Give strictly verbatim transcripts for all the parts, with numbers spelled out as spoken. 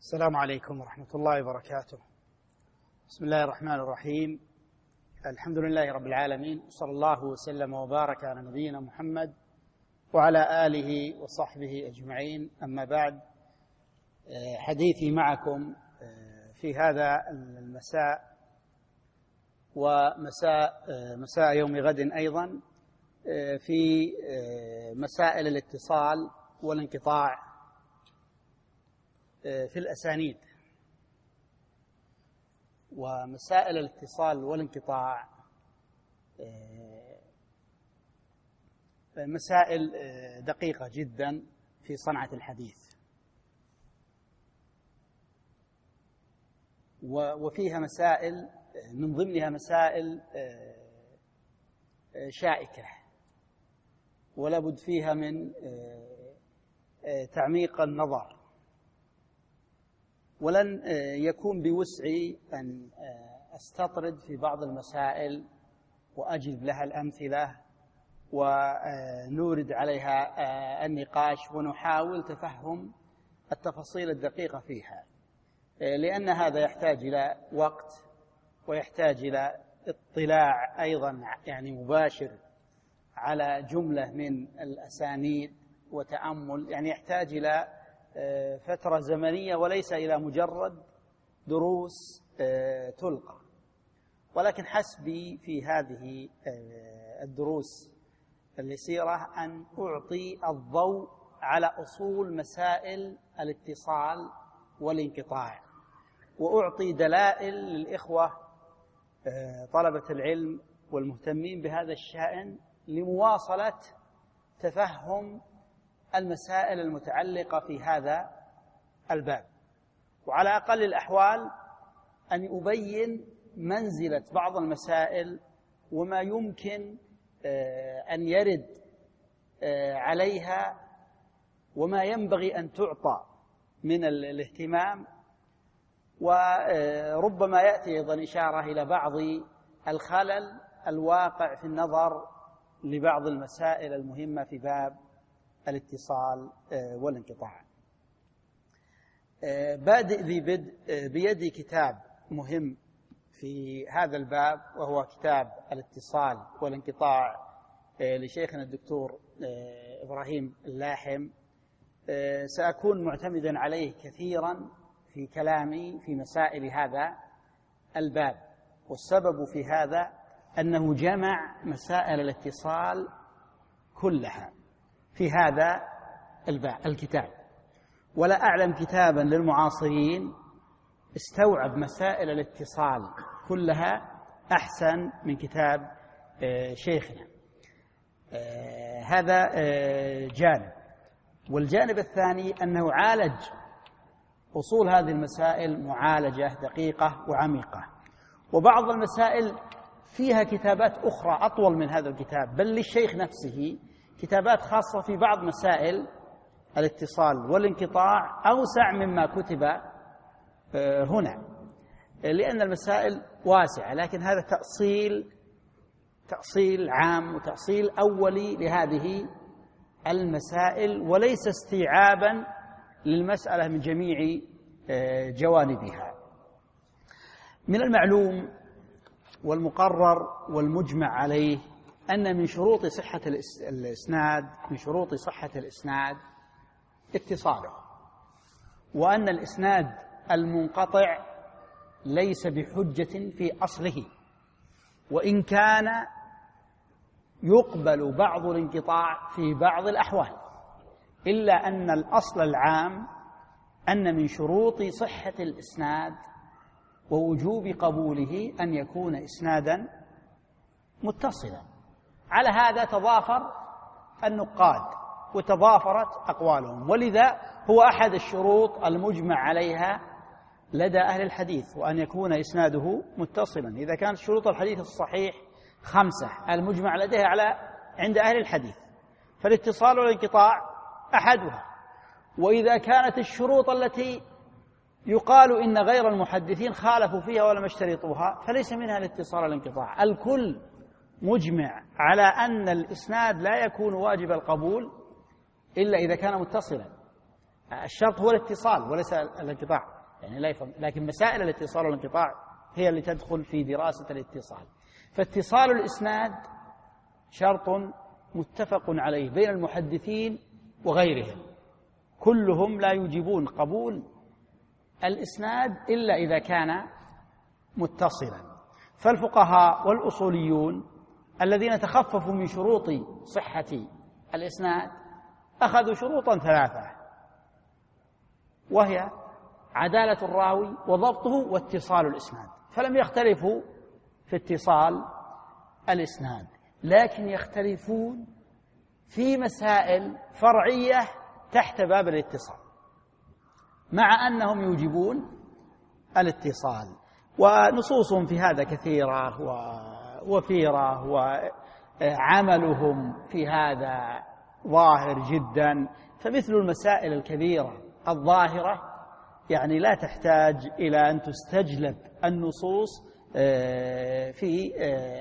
السلام عليكم ورحمة الله وبركاته. بسم الله الرحمن الرحيم. الحمد لله رب العالمين، صلى الله وسلم وبارك على نبينا محمد وعلى آله وصحبه أجمعين. أما بعد، حديثي معكم في هذا المساء ومساء مساء يوم غد أيضا في مسائل الاتصال والانقطاع في الأسانيد. ومسائل الاتصال والانقطاع مسائل دقيقة جدا في صنعة الحديث، وفيها مسائل من ضمنها مسائل شائكة ولا بد فيها من تعميق النظر، ولن يكون بوسعي أن أستطرد في بعض المسائل وأجلب لها الأمثلة ونورد عليها النقاش ونحاول تفهم التفاصيل الدقيقة فيها، لأن هذا يحتاج إلى وقت ويحتاج إلى اطلاع أيضا يعني مباشر على جملة من الأسانيد وتأمل، يعني يحتاج إلى فترة زمنية وليس إلى مجرد دروس تلقى. ولكن حسبي في هذه الدروس اليسيرة أن أعطي الضوء على أصول مسائل الاتصال والانقطاع، وأعطي دلائل للإخوة طلبة العلم والمهتمين بهذا الشأن لمواصلة تفهم المسائل المتعلقة في هذا الباب، وعلى أقل الأحوال أن أبين منزلة بعض المسائل وما يمكن أن يرد عليها وما ينبغي أن تعطى من الاهتمام، وربما يأتي أيضا إشارة إلى بعض الخلل الواقع في النظر لبعض المسائل المهمة في باب الاتصال والانقطاع. بادئ ذي بدء بيدي كتاب مهم في هذا الباب، وهو كتاب الاتصال والانقطاع لشيخنا الدكتور إبراهيم اللاحم. سأكون معتمدا عليه كثيرا في كلامي في مسائل هذا الباب، والسبب في هذا أنه جمع مسائل الاتصال كلها في هذا الكتاب، ولا أعلم كتابا للمعاصرين استوعب مسائل الاتصال كلها أحسن من كتاب شيخنا. هذا جانب، والجانب الثاني أنه عالج أصول هذه المسائل معالجة دقيقة وعميقة، وبعض المسائل فيها كتابات أخرى أطول من هذا الكتاب، بل للشيخ نفسه كتابات خاصة في بعض مسائل الاتصال والانقطاع أوسع مما كتب هنا، لأن المسائل واسعة، لكن هذا تأصيل تأصيل عام وتأصيل أولي لهذه المسائل، وليس استيعابا للمسألة من جميع جوانبها. من المعلوم والمقرر والمجمع عليه أن من شروط صحة الإسناد من شروط صحة الإسناد اتصاله، وأن الإسناد المنقطع ليس بحجة في أصله، وإن كان يقبل بعض الانقطاع في بعض الأحوال، إلا أن الأصل العام أن من شروط صحة الإسناد ووجوب قبوله أن يكون إسنادا متصلا. على هذا تضافر النقاد وتضافرت أقوالهم، ولذا هو أحد الشروط المجمع عليها لدى أهل الحديث، وأن يكون إسناده متصلا. إذا كانت شروط الحديث الصحيح خمسة المجمع لديها على عند أهل الحديث، فالاتصال والانقطاع أحدها. وإذا كانت الشروط التي يقال إن غير المحدثين خالفوا فيها ولم يشترطوها فليس منها الاتصال والانقطاع. الكل مجمع على أن الإسناد لا يكون واجب القبول إلا إذا كان متصلا. الشرط هو الاتصال وليس الانقطاع. يعني لا يفهم. لكن مسائل الاتصال والانقطاع هي اللي تدخل في دراسة الاتصال. فاتصال الإسناد شرط متفق عليه بين المحدثين وغيرهم، كلهم لا يوجبون قبول الإسناد إلا إذا كان متصلا. فالفقهاء والأصوليون الذين تخففوا من شروط صحة الإسناد أخذوا شروطا ثلاثة، وهي عدالة الراوي وضبطه واتصال الإسناد، فلم يختلفوا في اتصال الإسناد، لكن يختلفون في مسائل فرعية تحت باب الاتصال، مع أنهم يوجبون الاتصال. ونصوصهم في هذا كثيرة ووفيرة، وعملهم في هذا ظاهر جدا. فمثل المسائل الكبيرة الظاهرة يعني لا تحتاج إلى أن تستجلب النصوص في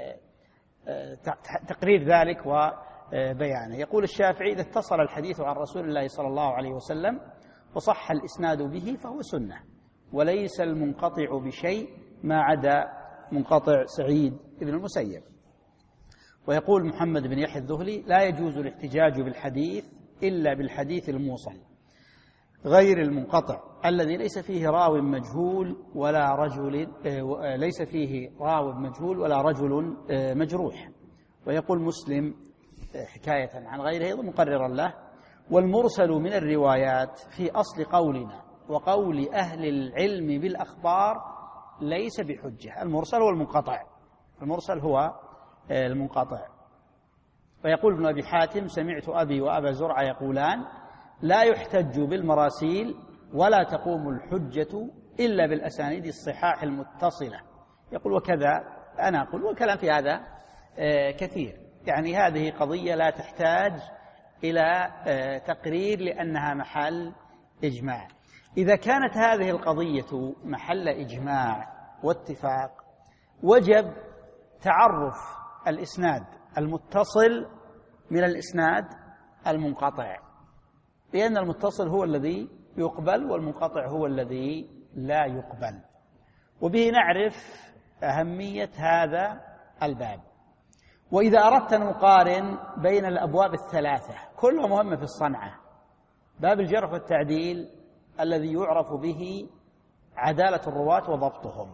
تقرير ذلك وبيانه. يقول الشافعي: إذا اتصل الحديث عن رسول الله صلى الله عليه وسلم وصح الإسناد به فهو سنة، وليس المنقطع بشيء ما عدا منقطع سعيد بن المسيب. ويقول محمد بن يحيى الذهلي: لا يجوز الاحتجاج بالحديث إلا بالحديث الموصل غير المنقطع الذي ليس فيه راو مجهول ولا رجل ليس فيه راو مجهول ولا رجل مجروح. ويقول مسلم حكاية عن غيره مقررا له: والمرسل من الروايات في أصل قولنا وقول أهل العلم بالأخبار ليس بحجة. المرسل هو المنقطع، المرسل هو المنقطع. ويقول ابن أبي حاتم: سمعت أبي وأبا زرعة يقولان: لا يحتج بالمراسيل ولا تقوم الحجة إلا بالأسانيد الصحاح المتصلة. يقول وكذا أنا أقول، والكلام في هذا كثير. يعني هذه قضية لا تحتاج إلى تقرير لأنها محل إجماع. إذا كانت هذه القضية محل إجماع واتفاق، وجب تعرف الإسناد المتصل من الإسناد المنقطع، لأن المتصل هو الذي يقبل والمنقطع هو الذي لا يقبل. وبه نعرف أهمية هذا الباب. وإذا أردت أن نقارن بين الأبواب الثلاثة كلها مهمة في الصنعة: باب الجرح والتعديل الذي يعرف به عدالة الرواة وضبطهم،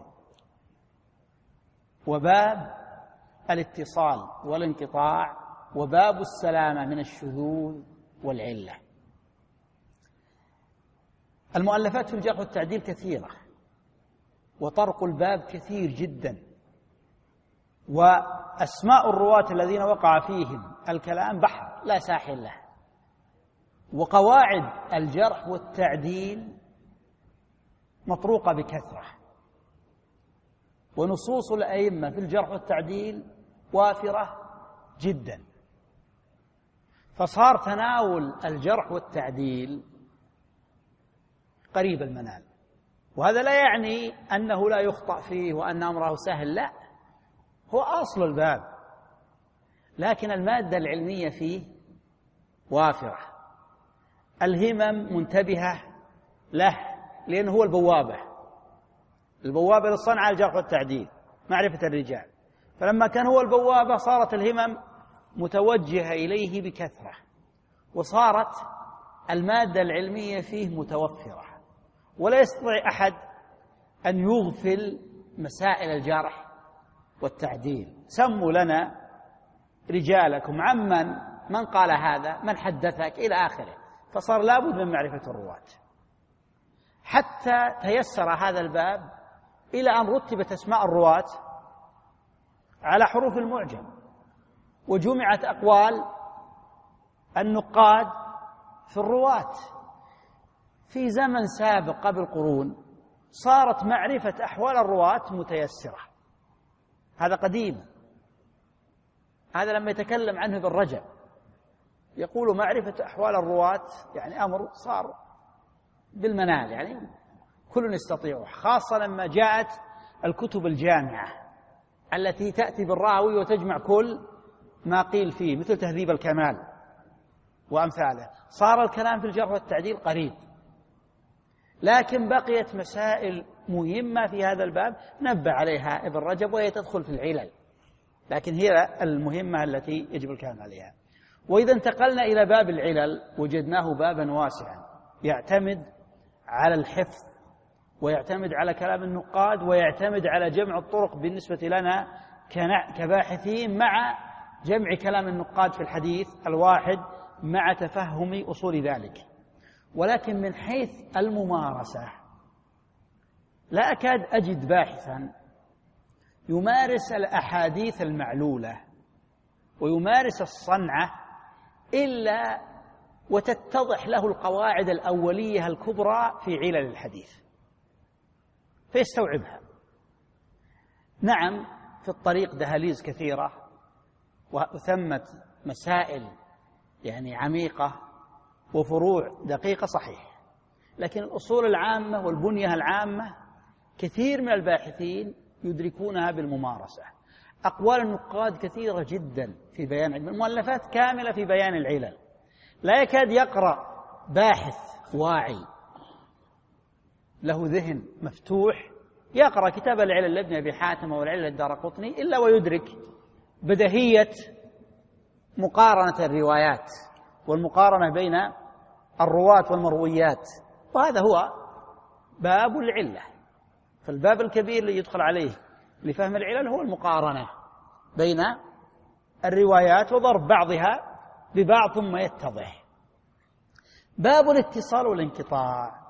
وباب الاتصال والانقطاع، وباب السلامة من الشذوذ والعلة. المؤلفات في الجرح والتعديل كثيرة، وطرق الباب كثير جدا، وأسماء الرواة الذين وقع فيهم الكلام بحر لا ساحل له. وقواعد الجرح والتعديل مطروقة بكثرة، ونصوص الأئمة في الجرح والتعديل وافرة جدا. فصار تناول الجرح والتعديل قريب المنال، وهذا لا يعني أنه لا يخطأ فيه وأن أمره سهل، لا، هو أصل الباب، لكن المادة العلمية فيه وافرة، الهمم منتبهة له، لأنه هو البوابة البوابة للصنعة الجرح والتعديل، معرفة الرجال. فلما كان هو البوابة صارت الهمم متوجهة إليه بكثرة، وصارت المادة العلمية فيه متوفرة، ولا يستطيع أحد أن يغفل مسائل الجرح والتعديل. سموا لنا رجالكم، عمن من قال هذا، من حدثك، إلى آخره. فصار لابد من معرفة الرواة، حتى تيسر هذا الباب إلى أن رتبت أسماء الرواة على حروف المعجم، وجمعت أقوال النقاد في الرواة. في زمن سابق قبل قرون صارت معرفة أحوال الرواة متيسرة، هذا قديم. هذا لما يتكلم عنه ابن رجب يقول معرفة أحوال الرواة يعني أمر صار بالمنال، يعني كل يستطيعه، خاصة لما جاءت الكتب الجامعة التي تأتي بالراوي وتجمع كل ما قيل فيه، مثل تهذيب الكمال وأمثاله. صار الكلام في الجرح والتعديل قريب، لكن بقيت مسائل مهمة في هذا الباب نبه عليها ابن رجب وهي تدخل في العلل، لكن هي المهمة التي يجب الكلام عليها. وإذا انتقلنا إلى باب العلل وجدناه بابا واسعا يعتمد على الحفظ ويعتمد على كلام النقاد ويعتمد على جمع الطرق بالنسبة لنا كباحثين مع جمع كلام النقاد في الحديث الواحد مع تفهم أصول ذلك. ولكن من حيث الممارسة لا أكاد أجد باحثا يمارس الأحاديث المعلولة ويمارس الصنعة إلا وتتضح له القواعد الأولية الكبرى في علل الحديث فيستوعبها. نعم في الطريق دهاليز كثيرة وثمة مسائل يعني عميقة وفروع دقيقة صحيح، لكن الأصول العامة والبنية العامة كثير من الباحثين يدركونها بالممارسة. أقوال النقاد كثيرة جدا في بيان علم، المؤلفات كاملة في بيان العلل، لا يكاد يقرأ باحث واعي له ذهن مفتوح يقرأ كتاب العلل لابن أبي حاتم والعلل الدارقطني إلا ويدرك بدهية مقارنة الروايات والمقارنة بين الرواة والمرويات، وهذا هو باب العلة. فالباب الكبير اللي يدخل عليه لفهم العلل هو المقارنة بين الروايات وضرب بعضها ببعض ثم يتضح. باب الاتصال والانقطاع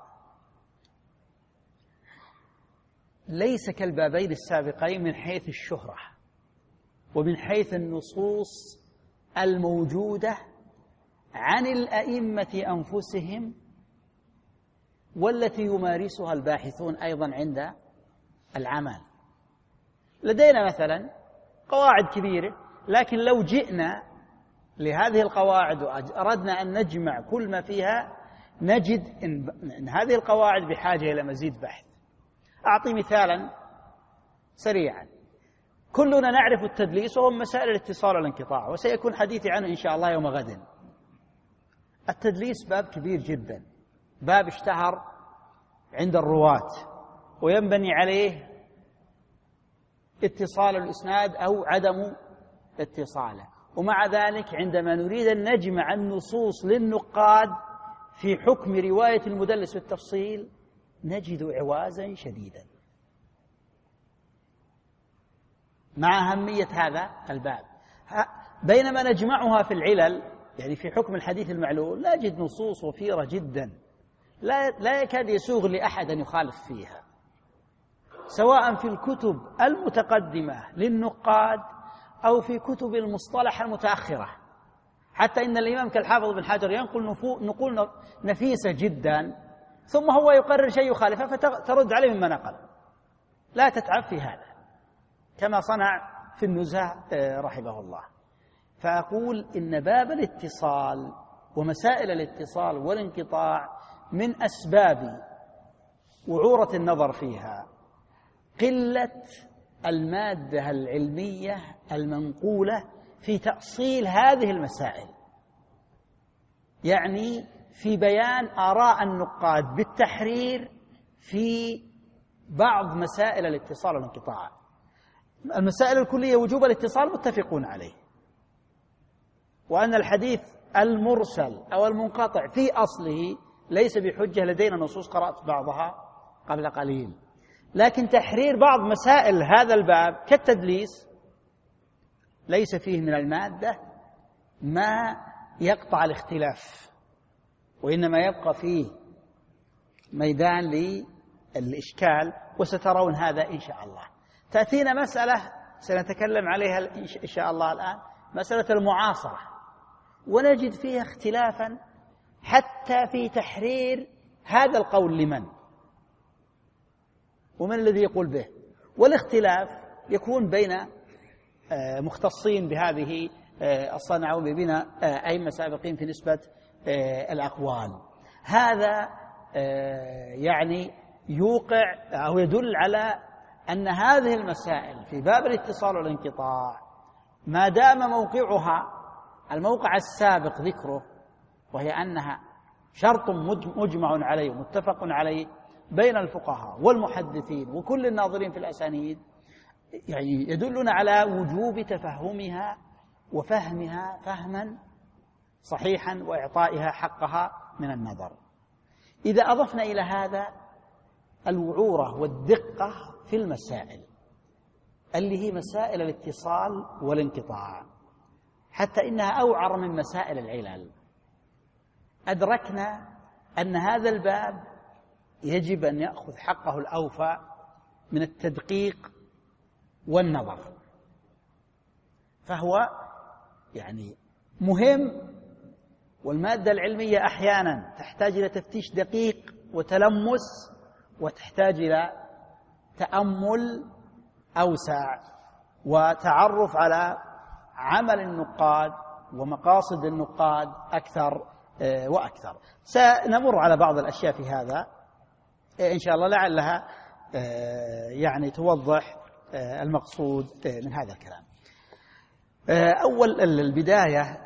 ليس كالبابين السابقين من حيث الشهرة ومن حيث النصوص الموجودة عن الأئمة أنفسهم والتي يمارسها الباحثون أيضا عند العمل. لدينا مثلا قواعد كبيرة، لكن لو جئنا لهذه القواعد وأردنا أن نجمع كل ما فيها نجد إن هذه القواعد بحاجة إلى مزيد بحث. أعطي مثالا سريعا. كلنا نعرف التدليس وهو مسائل الاتصال والانقطاع، وسيكون حديثي عنه إن شاء الله يوم غد. التدليس باب كبير جدا، باب اشتهر عند الرواة وينبني عليه اتصال الإسناد أو عدم اتصاله، ومع ذلك عندما نريد أن نجمع النصوص للنقاد في حكم رواية المدلس بالتفصيل نجد عوازا شديدا مع أهمية هذا الباب. بينما نجمعها في العلل يعني في حكم الحديث المعلول نجد نصوص وفيرة جدا لا لا يكاد يسوغ لأحد أن يخالف فيها، سواء في الكتب المتقدمة للنقاد أو في كتب المصطلح المتأخرة. حتى إن الإمام كالحافظ بن حجر ينقل نقول نفيسة جدا ثم هو يقرر شيء يخالفه فترد عليه مما نقل. لا تتعب في هذا كما صنع في النزهة رحمه الله. فأقول إن باب الاتصال ومسائل الاتصال والانقطاع من أسباب وعورة النظر فيها قلة المادة العلمية المنقولة في تأصيل هذه المسائل، يعني في بيان آراء النقاد بالتحرير في بعض مسائل الاتصال والانقطاع. المسائل الكلية وجوب الاتصال متفقون عليه، وأن الحديث المرسل أو المنقطع في أصله ليس بحجة، لدينا نصوص قرأت بعضها قبل قليل. لكن تحرير بعض مسائل هذا الباب كالتدليس ليس فيه من المادة ما يقطع الاختلاف، وإنما يبقى فيه ميدان للإشكال، وسترون هذا إن شاء الله. تأتينا مسألة سنتكلم عليها إن شاء الله الآن، مسألة المعاصرة، ونجد فيها اختلافا حتى في تحرير هذا القول لمن ومن الذي يقول به، والاختلاف يكون بين مختصين بهذه الصنعة وبين أئمة سابقين في نسبة الأقوال. هذا يعني يوقع أو يدل على أن هذه المسائل في باب الاتصال والانقطاع ما دام موقعها الموقع السابق ذكره، وهي أنها شرط مجمع عليه ومتفق عليه، بين الفقهاء والمحدثين وكل الناظرين في الأسانيد يعني يدلنا على وجوب تفهمها وفهمها فهما صحيحا وإعطائها حقها من النظر. إذا أضفنا إلى هذا الوعورة والدقة في المسائل اللي هي مسائل الاتصال والانقطاع، حتى إنها أوعر من مسائل العلل، أدركنا أن هذا الباب يجب أن يأخذ حقه الأوفى من التدقيق والنظر، فهو يعني مهم. والمادة العلمية أحيانا تحتاج إلى تفتيش دقيق وتلمس، وتحتاج إلى تأمل أوسع وتعرف على عمل النقاد ومقاصد النقاد أكثر وأكثر. سنمر على بعض الأشياء في هذا إن شاء الله لعلها يعني توضح المقصود من هذا الكلام. أول البداية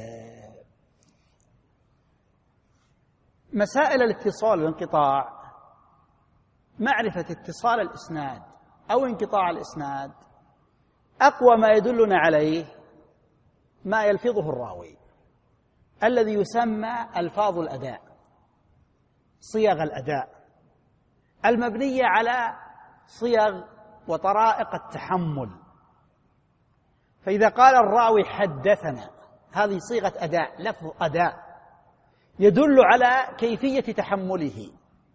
مسائل الاتصال والانقطاع، معرفة اتصال الإسناد أو انقطاع الإسناد أقوى ما يدلنا عليه ما يلفظه الراوي الذي يسمى ألفاظ الأداء، صيغ الأداء المبنية على صيغ وطرائق التحمل. فإذا قال الراوي حدثنا، هذه صيغة أداء، لفظ أداء يدل على كيفية تحمله.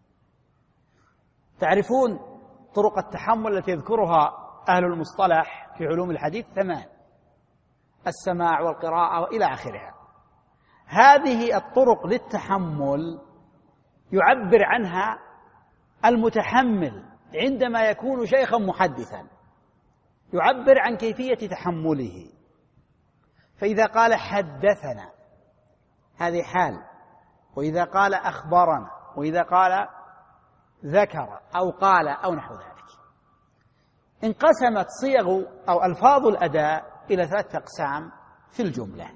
تعرفون طرق التحمل التي يذكرها أهل المصطلح في علوم الحديث ثمان: السماع والقراءة وإلى آخرها. هذه الطرق للتحمل يعبر عنها المتحمل عندما يكون شيخا محدثا، يعبر عن كيفية تحمله. فإذا قال حدثنا هذه حال، وإذا قال أخبرنا، وإذا قال ذكر أو قال أو نحو ذلك. انقسمت صيغ أو ألفاظ الأداء إلى ثلاثة أقسام في الجملة.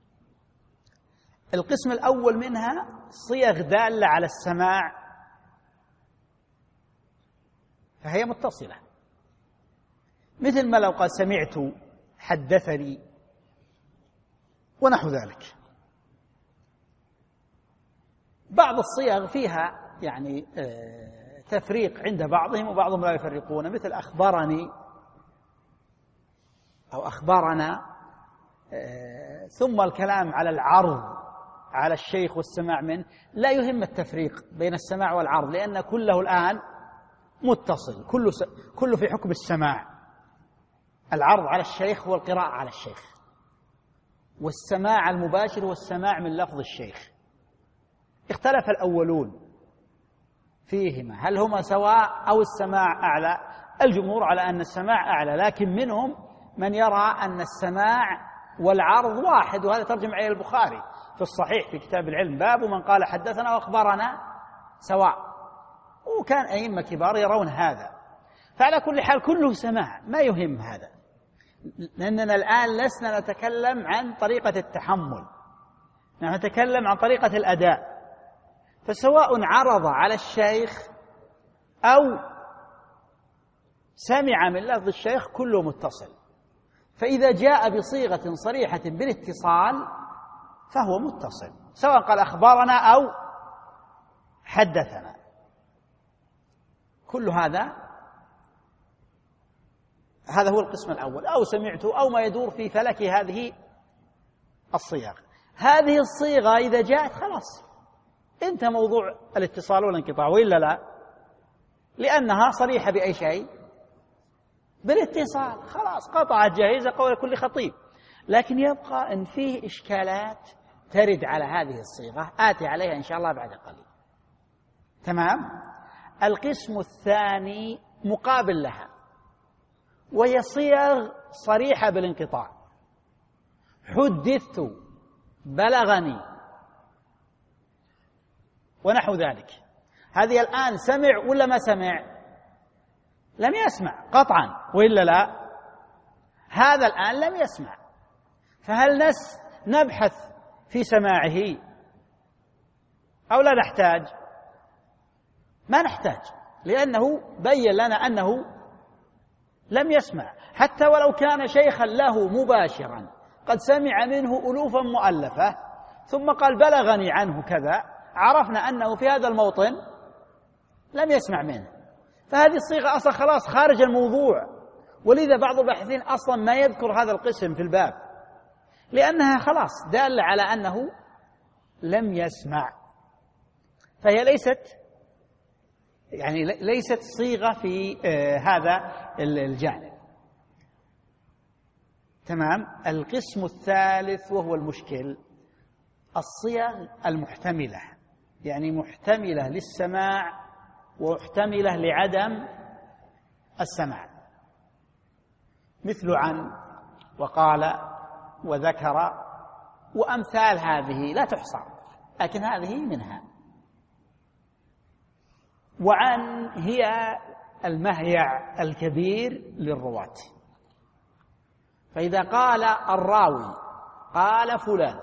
القسم الأول منها صيغ دالة على السماع، فهي متصلة، مثل ما لو قال سمعت، حدثني ونحو ذلك. بعض الصيغ فيها يعني تفريق عند بعضهم وبعضهم لا يفرقون، مثل أخبرني أو أخبرنا، ثم الكلام على العرض على الشيخ والسماع منه. لا يهم التفريق بين السماع والعرض، لأن كله الآن متصل، كله كله في حكم السماع. العرض على الشيخ هو القراءة على الشيخ، والسماع المباشر هو السماع من لفظ الشيخ. اختلف الأولون فيهما هل هما سواء أو السماع أعلى. الجمهور على أن السماع أعلى، لكن منهم من يرى أن السماع والعرض واحد، وهذا ترجم عليه البخاري في الصحيح في كتاب العلم، باب من قال حدثنا وأخبرنا سواء، وكان أئمة كبار يرون هذا. فعلى كل حال كله سماع، ما يهم هذا، لأننا الآن لسنا نتكلم عن طريقة التحمل، نحن نتكلم عن طريقة الأداء. فسواء عرض على الشيخ أو سمع من لفظ الشيخ كله متصل. فإذا جاء بصيغة صريحة بالاتصال فهو متصل، سواء قال أخبرنا أو حدثنا. كل هذا هذا هو القسم الأول، أو سمعت، أو ما يدور في فلك هذه الصيغ. هذه الصيغة إذا جاءت خلاص انتهى موضوع الاتصال والانقطاع، وإلا لا، لأنها صريحة بأي شيء؟ بالاتصال، خلاص قطعت جاهزة قول كل خطيب. لكن يبقى أن فيه إشكالات ترد على هذه الصيغة، آتي عليها إن شاء الله بعد قليل. تمام؟ القسم الثاني مقابل لها، وهي صيغ صريحة بالانقطاع: حدثت، بلغني ونحو ذلك. هذه الآن سمع ولا ما سمع؟ لم يسمع قطعا، وإلا لا، هذا الآن لم يسمع. فهل نس نبحث في سماعه أو لا نحتاج؟ ما نحتاج، لأنه بين لنا أنه لم يسمع، حتى ولو كان شيخا له مباشرا قد سمع منه ألوفا مؤلفة ثم قال بلغني عنه كذا، عرفنا أنه في هذا الموطن لم يسمع منه، فهذه الصيغة أصلا خلاص خارج الموضوع. ولذا بعض الباحثين أصلا ما يذكر هذا القسم في الباب، لأنها خلاص دالة على أنه لم يسمع، فهي ليست يعني ليست صيغة في هذا الجانب. تمام. القسم الثالث وهو المشكل، الصيغ المحتملة، يعني محتملة للسماع ومحتملة لعدم السماع، مثل عن وقال وذكر وأمثال هذه لا تحصى، لكن هذه منها. وعن هي المهيع الكبير للرواة، فإذا قال الراوي قال فلان،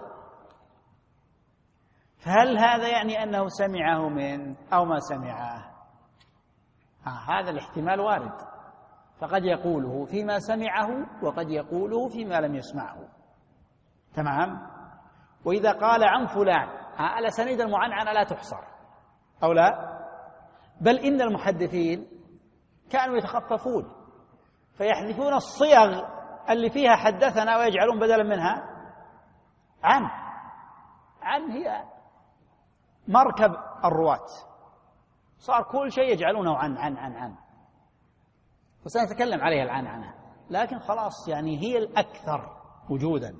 فهل هذا يعني أنه سمعه منه أو ما سمعه؟ آه هذا الاحتمال وارد، فقد يقوله فيما سمعه وقد يقوله فيما لم يسمعه. تمام. وإذا قال عن فلان، آه الأسانيد المعنعنة لا تحصر أو لا، بل إن المحدثين كانوا يتخففون فيحذفون الصيغ اللي فيها حدثنا ويجعلون بدلا منها عن. عن هي مركب الرواة، صار كل شيء يجعلونه عن عن عن عن وسنتكلم عليها الآن عنها، لكن خلاص يعني هي الأكثر وجودا،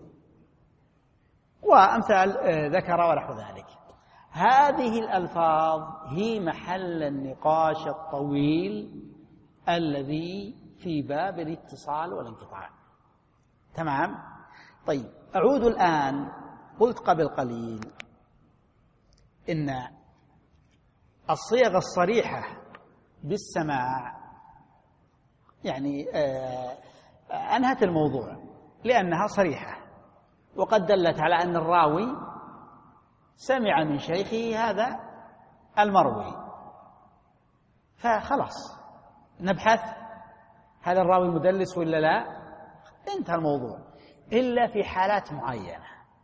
وأمثال ذكر ونحو ذلك. هذه الألفاظ هي محل النقاش الطويل الذي في باب الاتصال والانقطاع. تمام. طيب أعود الآن. قلت قبل قليل إن الصيغ الصريحة بالسماع يعني أنهت الموضوع لأنها صريحة، وقد دلت على أن الراوي سمع من شيخه هذا المروي، فخلاص نبحث هل الراوي مدلس ولا لا، انتهى الموضوع. إلا في حالات معينة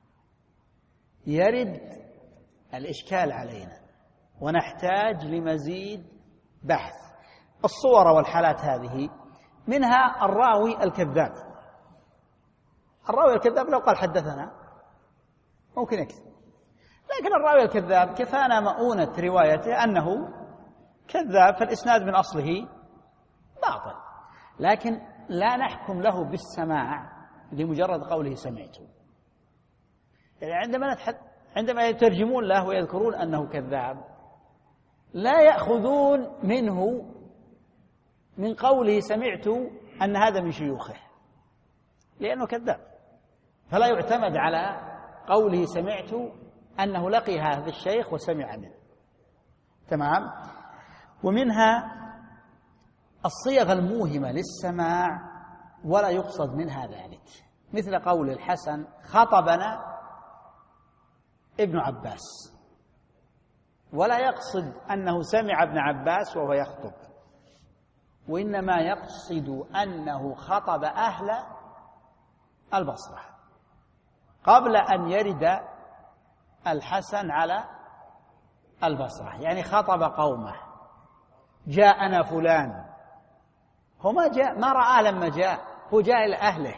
يرد الإشكال علينا ونحتاج لمزيد بحث. الصور والحالات هذه منها الراوي الكذاب. الراوي الكذاب لو قال حدثنا ممكن يكذب، لكن الراوي الكذاب كفانا مؤونة روايته أنه كذاب، فالإسناد من أصله باطل، لكن لا نحكم له بالسماع لمجرد قوله سمعت. يعني عندما نتحد عندما يترجمون له ويذكرون أنه كذاب لا يأخذون منه من قوله سمعت أن هذا من شيوخه، لأنه كذاب، فلا يعتمد على قوله سمعت أنه لقي هذا الشيخ وسمع منه. تمام. ومنها الصيغ الموهمة للسماع ولا يقصد منها ذلك، مثل قول الحسن خطبنا ابن عباس، ولا يقصد أنه سمع ابن عباس وهو يخطب، وإنما يقصد أنه خطب أهل البصرة قبل أن يرد الحسن على البصرة، يعني خطب قومه. جاءنا فلان، هو ما جاء ما رأى لما جاء، هو جاء إلى أهله.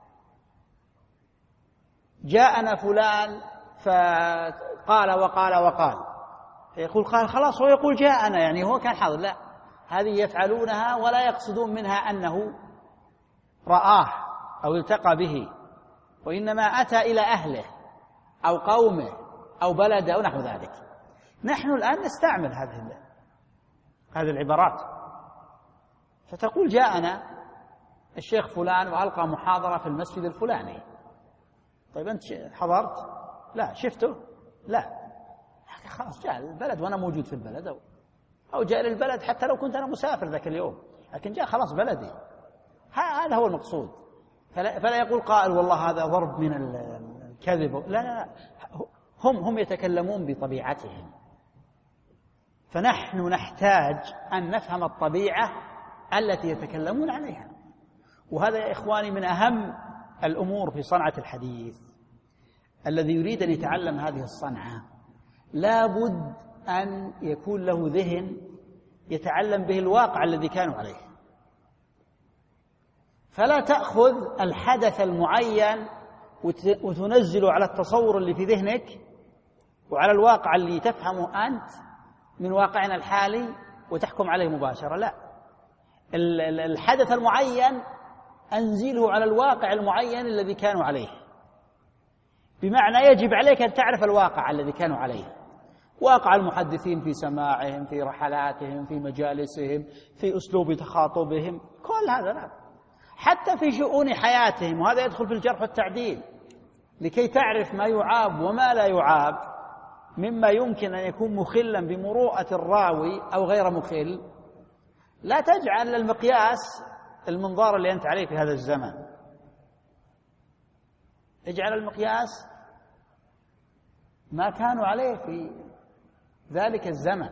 جاءنا فلان فقال وقال وقال، يقول قال خلاص، هو يقول جاءنا يعني هو كان حاضر. لا، هذه يفعلونها ولا يقصدون منها أنه رآه أو التقى به، وإنما أتى إلى أهله أو قومه أو بلده أو نحو ذلك. نحن الآن نستعمل هذه هذه العبارات، فتقول جاءنا الشيخ فلان وألقى محاضرة في المسجد الفلاني. طيب أنت حضرت؟ لا. شفته؟ لا. خلاص جاء البلد وأنا موجود في البلد، أو, أو جاء للبلد حتى لو كنت أنا مسافر ذاك اليوم، لكن جاء خلاص بلدي. هذا هو المقصود. فلا, فلا يقول قائل والله هذا ضرب من الكذب. لا لا لا، هم هم يتكلمون بطبيعتهم، فنحن نحتاج أن نفهم الطبيعة التي يتكلمون عليها. وهذا يا إخواني من أهم الأمور في صنعة الحديث. الذي يريد أن يتعلم هذه الصنعة لا بد أن يكون له ذهن يتعلم به الواقع الذي كانوا عليه، فلا تأخذ الحدث المعين وتنزله على التصور اللي في ذهنك وعلى الواقع اللي تفهمه أنت من واقعنا الحالي وتحكم عليه مباشرة. لا، الحدث المعين أنزله على الواقع المعين الذي كانوا عليه، بمعنى يجب عليك أن تعرف الواقع الذي كانوا عليه، واقع المحدثين في سماعهم، في رحلاتهم، في مجالسهم، في أسلوب تخاطبهم، كل هذا لا. حتى في شؤون حياتهم، وهذا يدخل في الجرح والتعديل، لكي تعرف ما يعاب وما لا يعاب مما يمكن أن يكون مخلا بمروءة الراوي أو غير مخل. لا تجعل المقياس المنظار اللي أنت عليه في هذا الزمن، اجعل المقياس ما كانوا عليه في ذلك الزمن.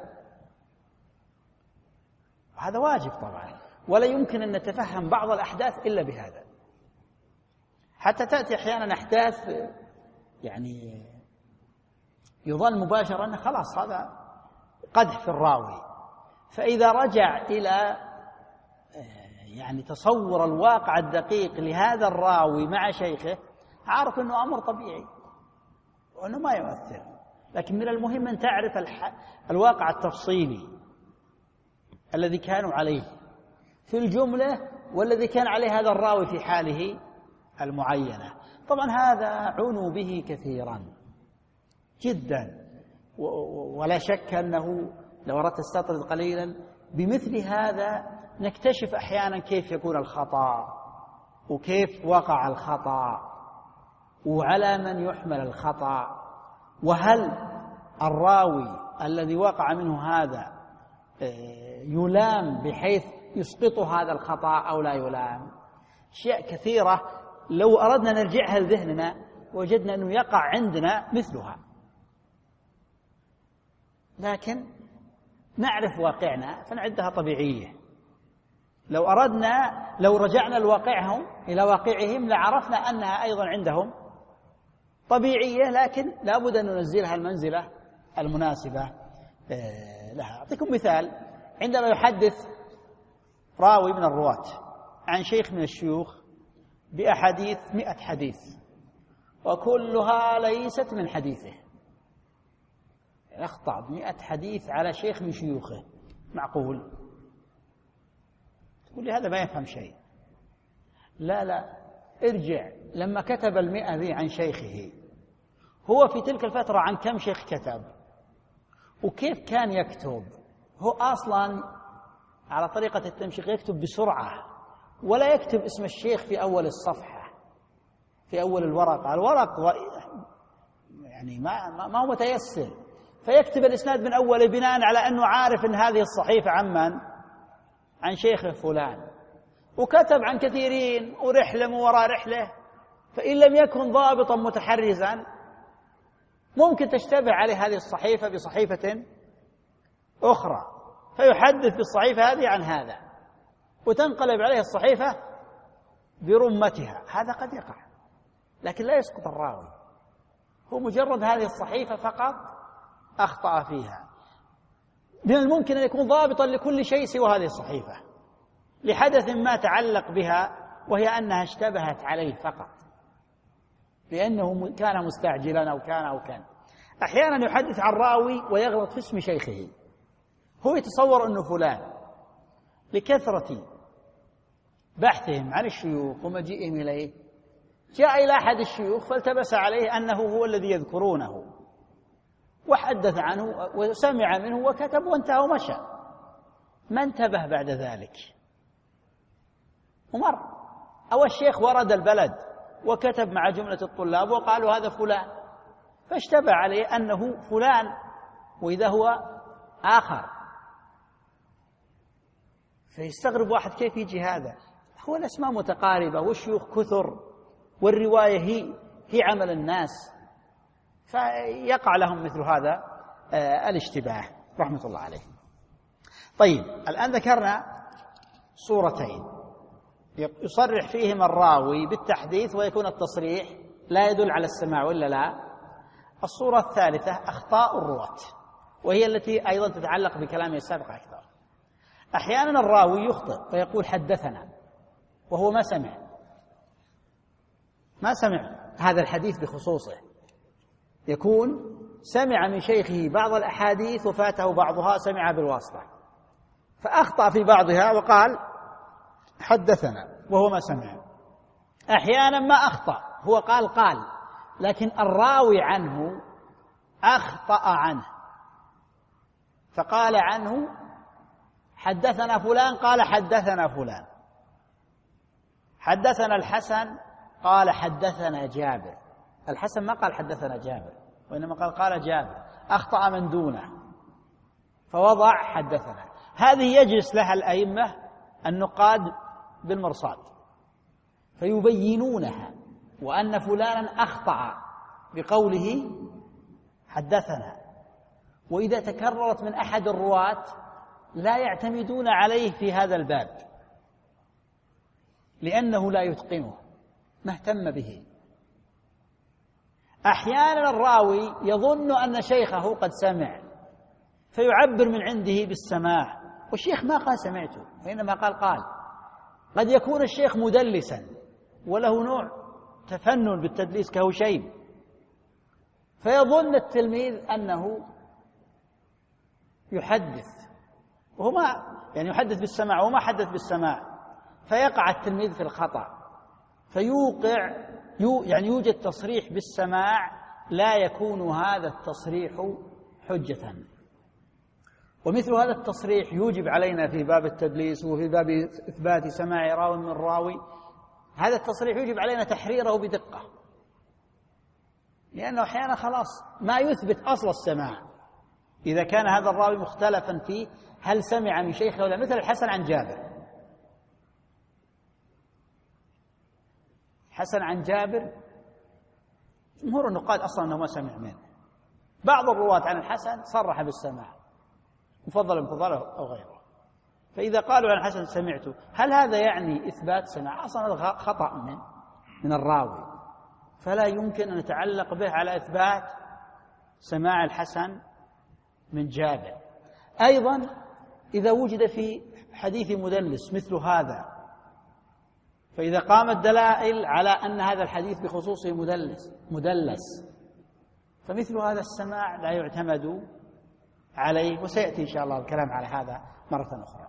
هذا واجب طبعا، ولا يمكن أن نتفهم بعض الأحداث إلا بهذا. حتى تأتي أحيانا أحداث يعني يظن مباشرة أن خلاص هذا قدح في الراوي، فإذا رجع إلى يعني تصور الواقع الدقيق لهذا الراوي مع شيخه عارف أنه أمر طبيعي وأنه ما يؤثر. لكن من المهم أن تعرف الواقع التفصيلي الذي كانوا عليه في الجملة والذي كان عليه هذا الراوي في حاله المعينة. طبعا هذا عنوا به كثيرا جدا، ولا شك أنه لو أردت أستطرد قليلا بمثل هذا نكتشف أحيانا كيف يكون الخطأ وكيف وقع الخطأ وعلى من يحمل الخطأ، وهل الراوي الذي وقع منه هذا يلام بحيث يسقط هذا الخطأ أو لا يلام. أشياء كثيرة لو أردنا نرجعها لذهننا وجدنا أنه يقع عندنا مثلها، لكن نعرف واقعنا فنعدها طبيعية. لو أردنا لو رجعنا لواقعهم إلى واقعهم لعرفنا أنها أيضا عندهم طبيعية، لكن لابد أن ننزلها المنزلة المناسبة لها. أعطيكم مثال: عندما يحدث راوي من الرواة عن شيخ من الشيوخ بأحاديث مئة حديث وكلها ليست من حديثه، يخطأ بمئة حديث على شيخ من شيوخه، معقول؟ تقول لي هذا ما يفهم شيء. لا لا، ارجع لما كتب المئة ذي عن شيخه، هو في تلك الفترة عن كم شيخ كتب وكيف كان يكتب. هو أصلا على طريقة التمشيق يكتب بسرعة، ولا يكتب اسم الشيخ في أول الصفحة في أول الورقة، الورق يعني ما, ما هو متيسر، فيكتب الإسناد من أول بناء على أنه عارف أن هذه الصحيفة عن من؟ عن شيخ فلان، وكتب عن كثيرين ورحلة من وراء رحلة، فإن لم يكن ضابطا متحرزا ممكن تشتبه عليه هذه الصحيفة بصحيفة أخرى، فيحدث بالصحيفة هذه عن هذا وتنقلب عليه الصحيفة برمتها. هذا قد يقع، لكن لا يسقط الراوي، هو مجرد هذه الصحيفة فقط أخطأ فيها. من الممكن أن يكون ضابطا لكل شيء سوى هذه الصحيفة لحدث ما تعلق بها، وهي أنها اشتبهت عليه فقط لأنه كان مستعجلا أو كان أو كان. أحيانا يحدث عن راوي ويغلط في اسم شيخه، هو يتصور أنه فلان لكثرة بحثهم عن الشيوخ ومجيئهم إليه، جاء إلى أحد الشيوخ فالتبس عليه أنه هو الذي يذكرونه وحدث عنه وسمع منه وكتب وانتهى ومشى، ما انتبه بعد ذلك ومر. أو الشيخ ورد البلد وكتب مع جملة الطلاب وقالوا هذا فلان، فاشتبه عليه أنه فلان وإذا هو آخر، فيستغرب واحد كيف يجي هذا، هو الأسماء متقاربة والشيوخ كثر والرواية هي هي عمل الناس، فيقع لهم مثل هذا الاشتباه. رحمة الله عليه. طيب، الآن ذكرنا صورتين يصرح فيهما الراوي بالتحديث ويكون التصريح لا يدل على السماع ولا لا. الصورة الثالثة أخطاء الرواة، وهي التي أيضا تتعلق بكلامه السابق أكثر. أحيانا الراوي يخطئ فيقول حدثنا وهو ما سمع ما سمع هذا الحديث بخصوصه، يكون سمع من شيخه بعض الأحاديث وفاته بعضها، سمع بالواسطة فأخطأ في بعضها وقال حدثنا وهو ما سمع. أحيانا ما أخطأ، هو قال قال لكن الراوي عنه أخطأ عنه فقال عنه حدثنا فلان، قال حدثنا فلان. حدثنا الحسن قال حدثنا جابر، الحسن ما قال حدثنا جابر وإنما قال قال جابر، أخطأ من دونه فوضع حدثنا. هذه يجلس لها الأئمة النقاد بالمرصاد فيبينونها، وأن فلانا أخطأ بقوله حدثنا، وإذا تكررت من أحد الرواة لا يعتمدون عليه في هذا الباب لأنه لا يتقنه، ما اهتم به. أحيانا الراوي يظن أن شيخه قد سمع فيعبر من عنده بالسماع، والشيخ ما قال سمعته وإنما قال قال. قد يكون الشيخ مدلسا وله نوع تفنن بالتدليس كهشيم، فيظن التلميذ أنه يحدث وهو ما يعني يحدث بالسماع وما حدث بالسماع، فيقع التلميذ في الخطأ فيوقع يو يعني يوجد تصريح بالسماع لا يكون هذا التصريح حجة. ومثل هذا التصريح يوجب علينا في باب التدليس وفي باب إثبات سماع راو من راوي، هذا التصريح يوجب علينا تحريره بدقة، لأنه أحيانا خلاص ما يثبت أصل السماع إذا كان هذا الراوي مختلفا فيه هل سمع من شيخه ولا، مثل الحسن عن جابر. حسن عن جابر جمهور النقاد أصلا أنه ما سمع منه، بعض الرواة عن الحسن صرح بالسماع مفضل مفضل أو غيره، فإذا قالوا عن الحسن سمعته هل هذا يعني إثبات سماع؟ أصلا خطأ من من الراوي، فلا يمكن أن نتعلق به على إثبات سماع الحسن من جابر. أيضا إذا وجد في حديث مدلس مثل هذا، فإذا قامت دلائل على أن هذا الحديث بخصوصه مدلس مدلس فمثل هذا السماع لا يعتمد عليه، وسيأتي إن شاء الله الكلام على هذا مرة أخرى.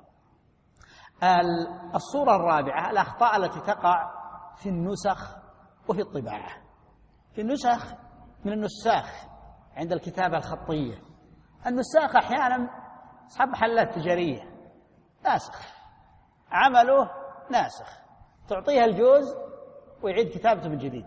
الصورة الرابعة الأخطاء التي تقع في النسخ وفي الطباعة. في النسخ من النساخ عند الكتابة الخطية، النساخ أحيانا أصحاب محلات تجارية ناسخ عمله ناسخ، تعطيها الجزء ويعيد كتابته من جديد،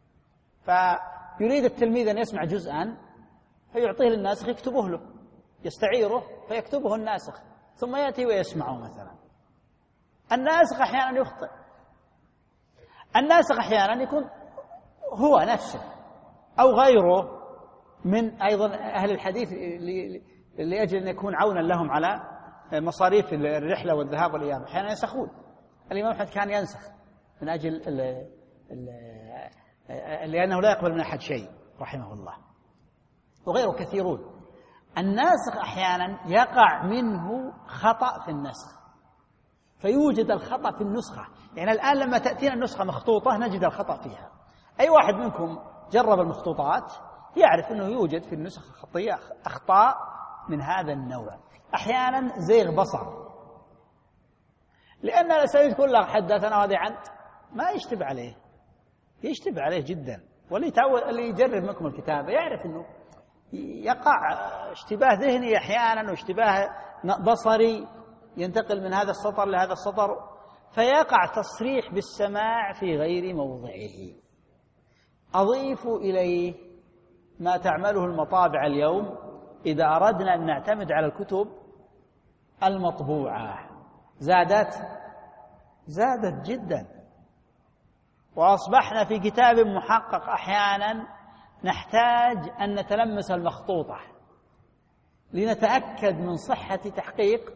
فيريد التلميذ أن يسمع جزءا فيعطيه للناسخ يكتبه له، يستعيره فيكتبه الناسخ ثم يأتي ويسمعه مثلا. الناسخ أحيانا يخطئ، الناسخ أحيانا يكون هو نفسه أو غيره من أيضا أهل الحديث لأجل أن يكون عونا لهم على مصاريف الرحلة والذهاب والإياب، أحيانا ينسخون. الإمام أحمد كان ينسخ من أجل ال ال لأنه لا يقبل من أحد شيء رحمه الله، وغيره كثيرون. الناسخ أحيانا يقع منه خطأ في النسخ فيوجد الخطأ في النسخة. يعني الآن لما تأتينا النسخة مخطوطة نجد الخطأ فيها. أي واحد منكم جرب المخطوطات يعرف أنه يوجد في النسخ الخطية أخطاء من هذا النوع، أحيانا زيغ بصر، لأن الأسانيد كلها حدثنا وهذه عن ما يشتبه عليه يشتبه عليه جدا. واللي يتعود اللي يجرب منكم الكتابة يعرف أنه يقع اشتباه ذهني أحيانا واشتباه بصري، ينتقل من هذا السطر لهذا السطر فيقع تصريح بالسماع في غير موضعه. أضيف إليه ما تعمله المطابع اليوم إذا أردنا أن نعتمد على الكتب المطبوعة، زادت زادت جدا، وأصبحنا في كتاب محقق أحيانا نحتاج أن نتلمس المخطوطة، لنتأكد من صحة تحقيق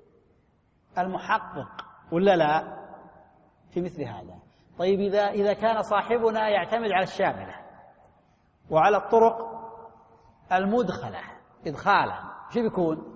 المحقق ولا لا في مثل هذا. طيب إذا إذا كان صاحبنا يعتمد على الشاملة وعلى الطرق المدخلة إدخالا، شو بيكون؟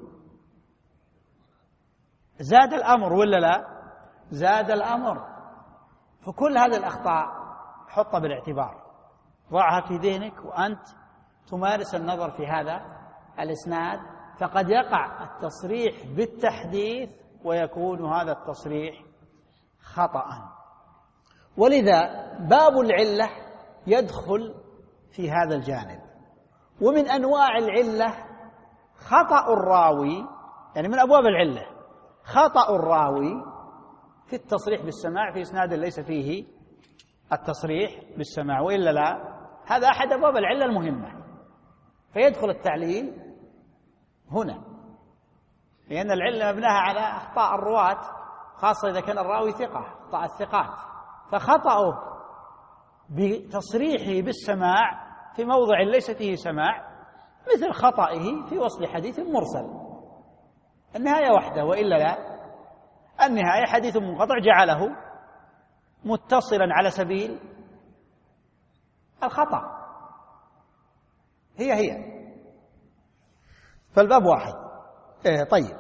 زاد الأمر ولا لا؟ زاد الأمر. فكل هذه الأخطاء حطها بالاعتبار، ضعها في ذهنك وأنت تمارس النظر في هذا الإسناد، فقد يقع التصريح بالتحديث ويكون هذا التصريح خطأ. ولذا باب العلة يدخل في هذا الجانب. ومن أنواع العلة خطأ الراوي، يعني من أبواب العلة خطأ الراوي في التصريح بالسماع في إسناد ليس فيه التصريح بالسماع، وإلا لا هذا أحد أبواب العلة المهمة، فيدخل التعليل هنا، لأن العلة مبناها على أخطاء الرواة، خاصة إذا كان الراوي ثقة، أخطاء الثقات، فخطأه بتصريحه بالسماع في موضع ليس فيه سماع مثل خطئه في وصل حديث مرسل. النهاية واحدة وإلا لا، النهاية حديث منقطع جعله متصلا على سبيل الخطأ، هي هي، فالباب واحد. آه طيب،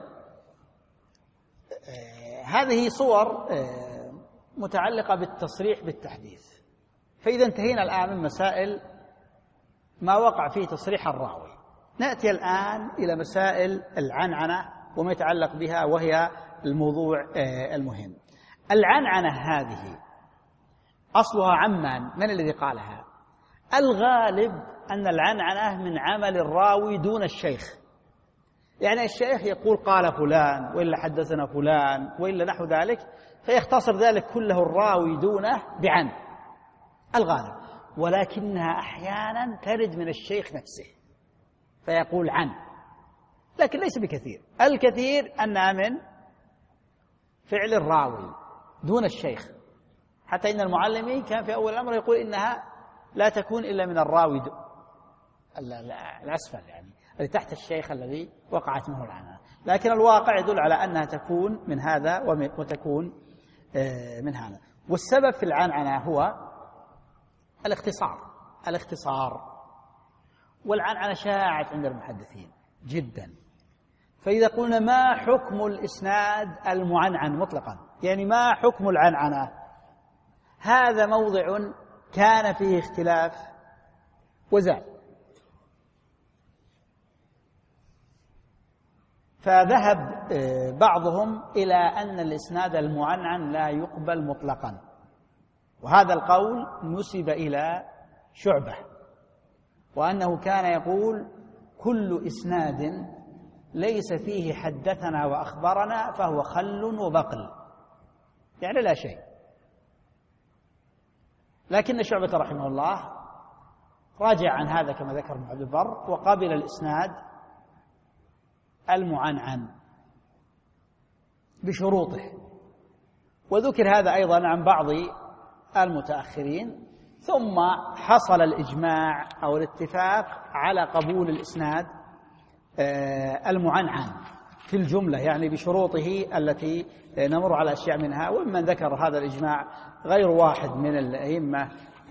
آه هذه صور آه متعلقة بالتصريح بالتحديث. فإذا انتهينا الآن من مسائل ما وقع فيه تصريح الراوي، نأتي الآن إلى مسائل العنعنة وما يتعلق بها، وهي الموضوع آه المهم. العنعنة هذه أصلها عمان، من الذي قالها؟ الغالب أن العنعنة من عمل الراوي دون الشيخ، يعني الشيخ يقول قال فلان وإلا حدثنا فلان وإلا نحو ذلك، فيختصر ذلك كله الراوي دونه بعن، الغالب. ولكنها أحيانا ترد من الشيخ نفسه فيقول عن، لكن ليس بكثير. الكثير أنها من فعل الراوي دون الشيخ، حتى إن المعلمي كان في أول الأمر يقول إنها لا تكون إلا من الراوي الأسفل، يعني اللي تحت الشيخ الذي وقعت منه العنعنة، لكن الواقع يدل على أنها تكون من هذا وتكون من هذا. والسبب في العنعنة هو الاختصار، الاختصار والعنعنة شاعت عند المحدثين جدا. فإذا قلنا ما حكم الإسناد المعنعن مطلقا، يعني ما حكم العنعنة، هذا موضع كان فيه اختلاف وزاد. فذهب بعضهم إلى أن الإسناد المعنعن لا يقبل مطلقا، وهذا القول نسب إلى شعبة، وأنه كان يقول كل إسناد ليس فيه حدثنا وأخبرنا فهو خل وبقل، يعني لا شيء. لكن شعبة رحمه الله راجع عن هذا كما ذكر ابن عبد البر، وقبل الإسناد المعنعن بشروطه. وذكر هذا أيضا عن بعض المتأخرين، ثم حصل الإجماع أو الاتفاق على قبول الإسناد المعنعن في الجملة، يعني بشروطه التي نمر على أشياء منها. ومن ذكر هذا الإجماع غير واحد من الأئمة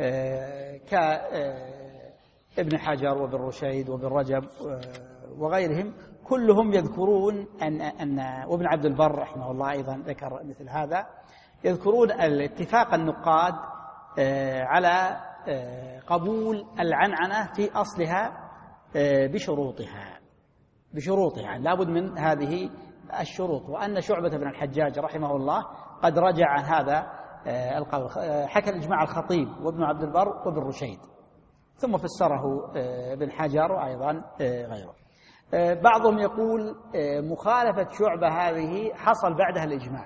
كابن حجر وابن رشيد وابن رجب وغيرهم، كلهم يذكرون أن أن وابن عبد البر رحمه الله أيضا ذكر مثل هذا، يذكرون الاتفاق النقاد على قبول العنعنة في أصلها بشروطها بشروطها لابد من هذه الشروط. وأن شعبة بن الحجاج رحمه الله قد رجع عن هذا القول، حكى الإجماع الخطيب وابن عبد البر وابن رشيد، ثم فسره ابن حجر وأيضا غيره. بعضهم يقول مخالفة شعبة هذه حصل بعدها الإجماع،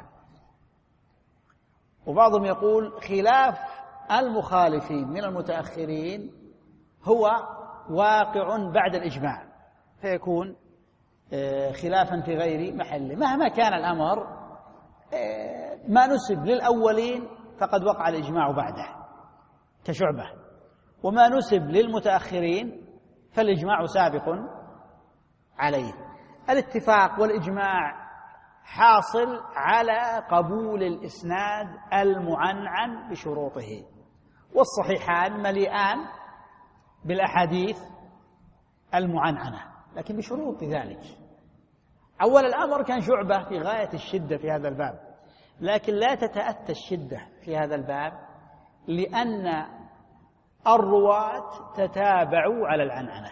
وبعضهم يقول خلاف المخالفين من المتأخرين هو واقع بعد الإجماع، فيكون خلافا في غير محله. مهما كان الأمر، ما نسب للأولين فقد وقع الإجماع بعده كشعبة، وما نسب للمتأخرين فالإجماع سابق عليه. الاتفاق والإجماع حاصل على قبول الإسناد المعنعن بشروطه، والصحيحان مليئان بالأحاديث المعنعنة لكن بشروط ذلك. أول الأمر كان شعبة في غاية الشدة في هذا الباب، لكن لا تتأتى الشدة في هذا الباب لأن الرواة تتابعوا على العنعنة،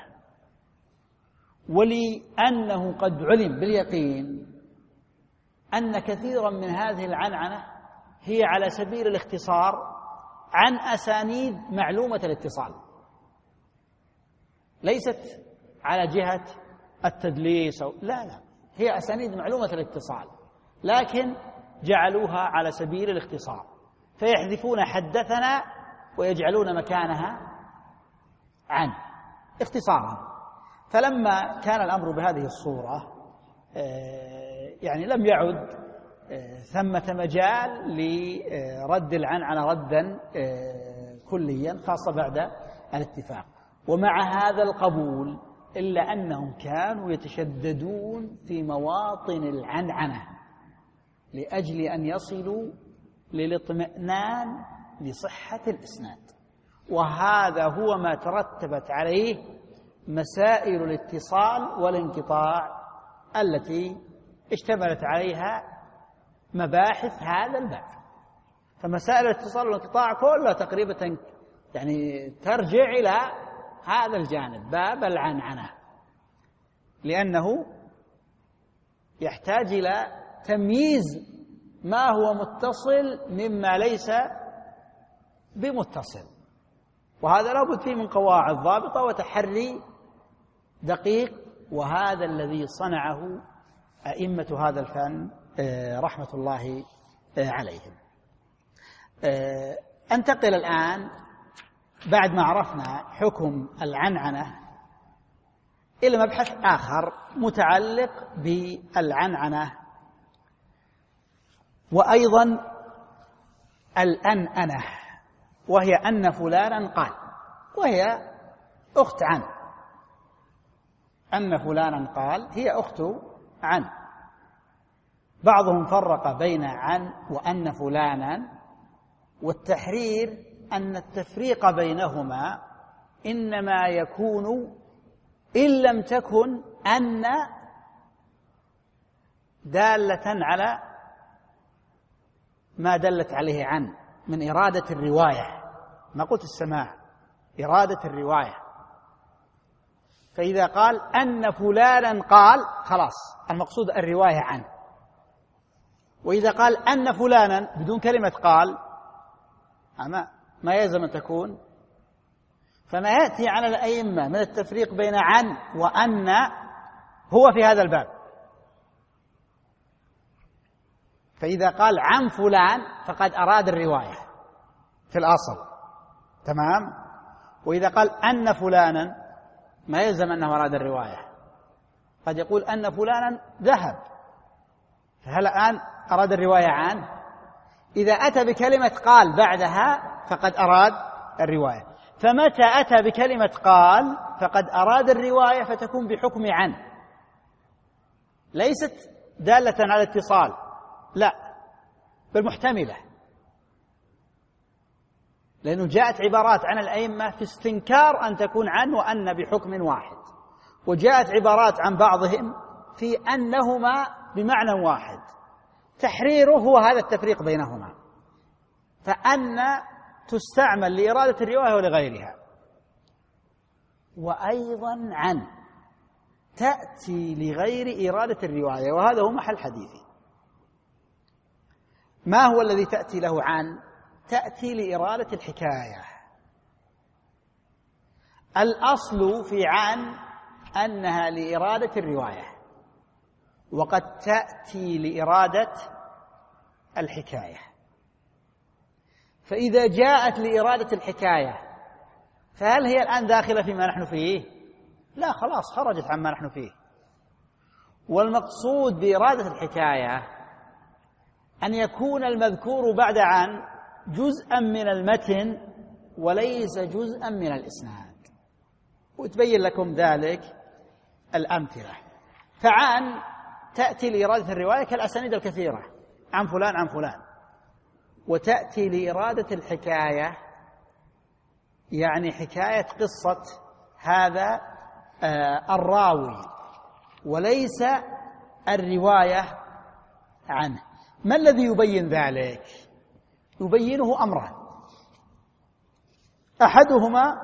ولأنه قد علم باليقين أن كثيرا من هذه العنعنة هي على سبيل الاختصار عن أسانيد معلومة الاتصال، ليست على جهة التدليس أو لا لا هي أسانيد معلومة الاتصال، لكن جعلوها على سبيل الاختصار، فيحذفون حدثنا ويجعلون مكانها عن اختصارا. فلما كان الأمر بهذه الصورة يعني لم يعد ثمة مجال لرد العنعنة ردا كليا خاصة بعد الاتفاق. ومع هذا القبول إلا أنهم كانوا يتشددون في مواطن العنعنة لأجل أن يصلوا للاطمئنان لصحة الإسناد، وهذا هو ما ترتبت عليه مسائل الاتصال والانقطاع التي اشتملت عليها مباحث هذا الباب. فمسائل الاتصال والانقطاع كلها تقريبا يعني ترجع إلى هذا الجانب، باب العنعنة، لأنه يحتاج إلى تمييز ما هو متصل مما ليس بمتصل، وهذا لابد فيه من قواعد ضابطة وتحري دقيق، وهذا الذي صنعه أئمة هذا الفن رحمة الله عليهم. أنتقل الآن بعد ما عرفنا حكم العنعنة إلى مبحث آخر متعلق بالعنعنة، وأيضا الأنأنة، وهي أن فلانا قال، وهي أخت عن. أن فلانا قال هي أخت عن. بعضهم فرق بين عن وأن فلانا، والتحرير أن التفريق بينهما إنما يكون إن لم تكن أن دالة على ما دلت عليه عن من إرادة الرواية، ما قلت السماع، إرادة الرواية. فإذا قال أن فلانا قال خلاص المقصود الرواية عنه. وإذا قال أن فلانا بدون كلمة قال أما ما يلزم أن تكون. فما يأتي على الأئمة من التفريق بين عن وأن هو في هذا الباب. فإذا قال عن فلان فقد أراد الرواية في الأصل، تمام. وإذا قال أن فلانا ما يلزم أنه أراد الرواية، قد يقول أن فلانا ذهب، فهل الآن أراد الرواية عنه؟ إذا أتى بكلمة قال بعدها فقد أراد الرواية. فمتى أتى بكلمة قال فقد أراد الرواية فتكون بحكم عن، ليست دالة على اتصال، لا بل محتملة، لأنه جاءت عبارات عن الأئمة في استنكار أن تكون عن وأن بحكم واحد، وجاءت عبارات عن بعضهم في أنهما بمعنى واحد. تحريره هو هذا التفريق بينهما، فأن تستعمل لإرادة الرواية ولغيرها. وأيضا عن تأتي لغير إرادة الرواية، وهذا هو محل حديثي. ما هو الذي تأتي له عن؟ تأتي لإرادة الحكاية. الأصل في عن أنها لإرادة الرواية، وقد تأتي لإرادة الحكاية. فإذا جاءت لإرادة الحكاية فهل هي الآن داخلة فيما نحن فيه؟ لا، خلاص خرجت عما نحن فيه. والمقصود بإرادة الحكاية أن يكون المذكور بعد عن جزءا من المتن وليس جزءا من الإسناد، وتبين لكم ذلك الأمثلة. فعن تأتي لإرادة الرواية كالأسانيد الكثيرة عن فلان عن فلان، وتأتي لإرادة الحكاية يعني حكاية قصة هذا الراوي وليس الرواية عنه. ما الذي يبين ذلك؟ يبينه أمران: أحدهما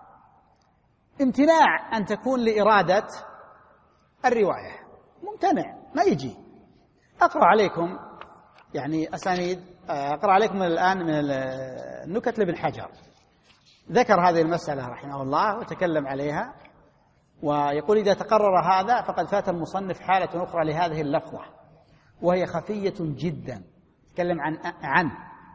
امتناع أن تكون لإرادة الرواية، ممتنع ما يجي. أقرأ عليكم يعني أسانيد، أقرأ عليكم الآن من النكت لابن حجر، ذكر هذه المسألة رحمه الله وتكلم عليها، ويقول: إذا تقرر هذا فقد فات المصنف حالة أخرى لهذه اللفظة وهي خفية جدا. تكلم عن عن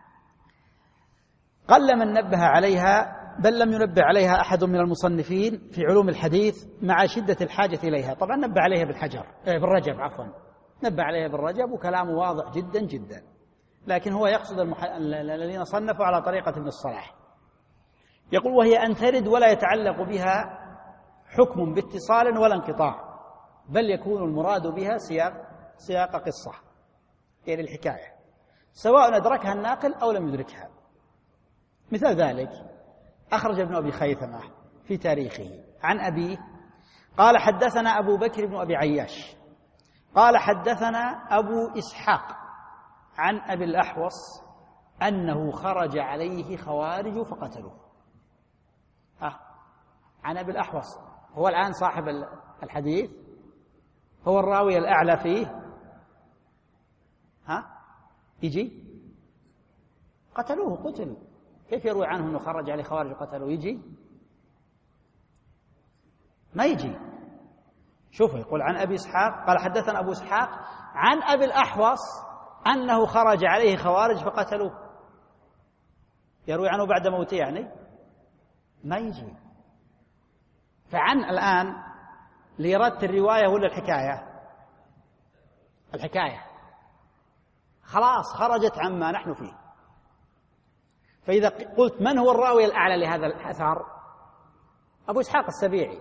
قل من نبه عليها، بل لم ينبه عليها أحد من المصنفين في علوم الحديث مع شدة الحاجة إليها. طبعا نبه عليها بالحجر بالرجب عفوا نبه عليها بالرجب، وكلامه واضح جدا جدا، لكن هو يقصد المح... الذين صنفوا على طريقة ابن الصلاح. يقول: وهي أن ترد ولا يتعلق بها حكم باتصال ولا انقطاع، بل يكون المراد بها سياق سياق قصة، يعني الحكاية، سواء أدركها الناقل أو لم يدركها. مثل ذلك أخرج ابن أبي خيثمة في تاريخه عن أبيه قال: حدثنا أبو بكر بن أبي عياش قال: حدثنا أبو إسحاق عن أبي الأحوص أنه خرج عليه خوارج فقتلوه. آه. عن أبي الأحوص، هو الآن صاحب الحديث، هو الراوي الأعلى فيه، ها يجي قتلوه، قتل، كيف يروي عنه أنه خرج عليه خوارج وقتلوه؟ يجي ما يجي. شوفوا، يقول عن أبي إسحاق قال: حدثنا أبو إسحاق عن أبي الأحوص أنه خرج عليه خوارج فقتلوه، يروي عنه بعد موته، يعني ما يجي. فعن الآن لإرادة الرواية ولا الحكاية؟ الحكاية، خلاص خرجت عما نحن فيه. فإذا قلت من هو الراوي الأعلى لهذا الأثر؟ أبو إسحاق السبيعي،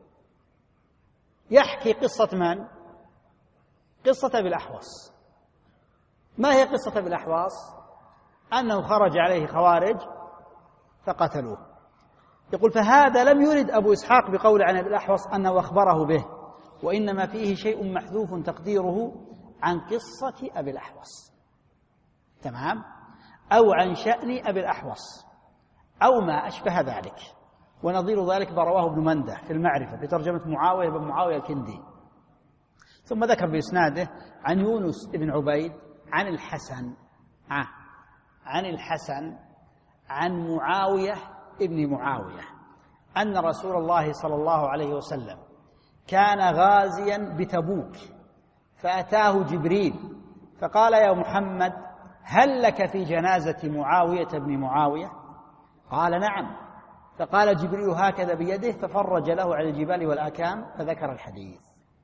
يحكي قصة من؟ قصة أبي الأحوص. ما هي قصة أبي الأحوص؟ أنه خرج عليه خوارج فقتلوه. يقول: فهذا لم يرد أبو إسحاق بقول عن أبي الأحوص أنه أخبره به، وإنما فيه شيء محذوف تقديره عن قصة أبي الأحوص، تمام، أو عن شأن أبي الأحوص أو ما أشبه ذلك. ونظير ذلك ما رواه ابن منده في المعرفة بترجمة معاوية بن معاوية الكندي. ثم ذكر بإسناده عن يونس بن عبيد عن الحسن آه. عن الحسن عن معاوية ابن معاوية أن رسول الله صلى الله عليه وسلم كان غازيا بتبوك، فأتاه جبريل فقال: يا محمد، هل لك في جنازة معاوية بن معاوية؟ قال: نعم. فقال جبريل هكذا بيده، ففرج له على الجبال والآكام، فذكر الحديث.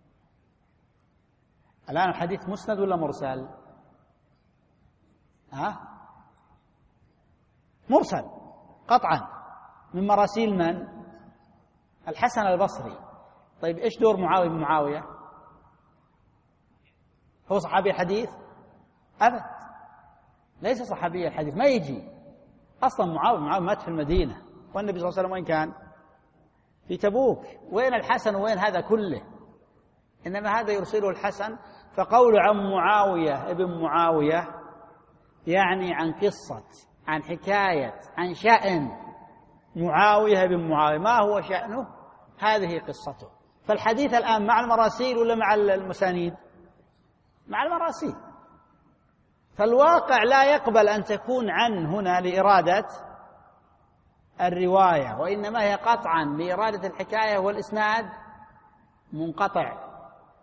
الآن الحديث مسند ولا مرسل؟ ها؟ مرسل قطعا، من مراسيل من؟ الحسن البصري. طيب إيش دور معاوية بن معاوية؟ هو صحابي الحديث؟ أبد، ليس صحابي الحديث، ما يجي أصلا. معاوية معاوية مات في المدينة، والنبي صلى الله عليه وسلم وين كان؟ في تبوك. وين الحسن وين هذا كله؟ إنما هذا يرسله الحسن. فقول عن معاوية ابن معاوية يعني عن قصة، عن حكاية، عن شأن معاوية بن معاوية. ما هو شأنه؟ هذه قصته. فالحديث الآن مع المراسيل ولا مع المسانيد؟ مع المراسيل. فالواقع لا يقبل أن تكون عن هنا لإرادة الرواية، وإنما هي قطعا لإرادة الحكاية، والإسناد منقطع.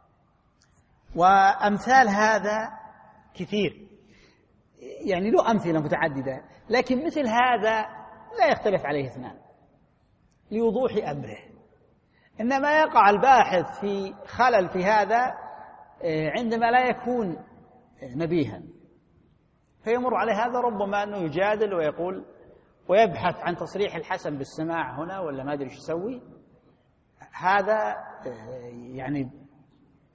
وأمثال هذا كثير، يعني له أمثلة متعددة، لكن مثل هذا لا يختلف عليه اثنان لوضوح أمره. إنما يقع الباحث في خلل في هذا عندما لا يكون نبيها، فيمر عليه هذا ربما أنه يجادل ويقول ويبحث عن تصريح الحسن بالسماع هنا ولا ما أدري ايش يسوي. هذا يعني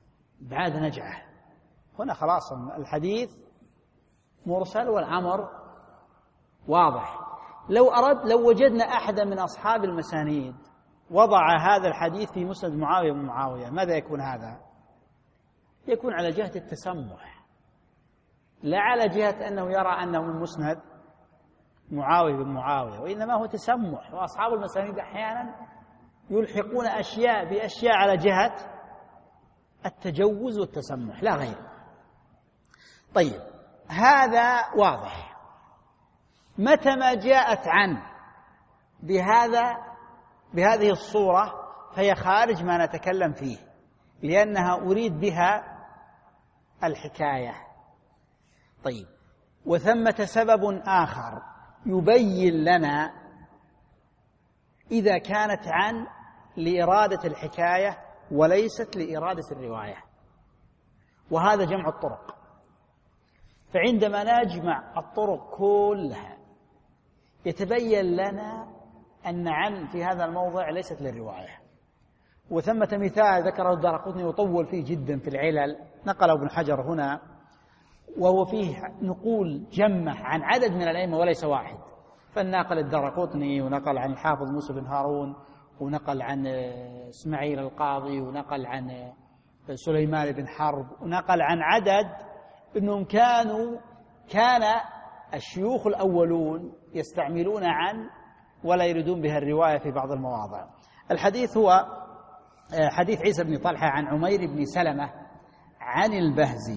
بعد نجعه. هنا خلاص الحديث مرسل والأمر واضح. لو أرد لو وجدنا أحدا من أصحاب المسانيد وضع هذا الحديث في مسند معاوية بن معاوية، ماذا يكون هذا؟ يكون على جهة التسمح، لا على جهة أنه يرى أنه من مسند معاوية بن معاوية، وإنما هو تسمح. وأصحاب المسانيد أحيانا يلحقون أشياء بأشياء على جهة التجوز والتسمح لا غير. طيب هذا واضح. متى ما جاءت عن بهذا بهذه الصورة فهي خارج ما نتكلم فيه، لأنها أريد بها الحكاية. طيب وثمة سبب آخر يبين لنا إذا كانت عن لإرادة الحكاية وليست لإرادة الرواية، وهذا جمع الطرق. فعندما نجمع الطرق كلها يتبين لنا أن عن في هذا الموضع ليست للرواية. وثمة مثال ذكره الدارقطني وطول فيه جدا في العلل، نقله ابن حجر هنا، وهو فيه نقول جمة عن عدد من الأئمة وليس واحد. فالناقل الدارقطني، ونقل عن الحافظ موسى بن هارون، ونقل عن إسماعيل القاضي، ونقل عن سليمان بن حرب، ونقل عن عدد أنهم كانوا كان الشيوخ الأولون يستعملون عن ولا يريدون بها الرواية في بعض المواضع. الحديث هو حديث عيسى بن طلحة عن عمير بن سلمة عن البهزي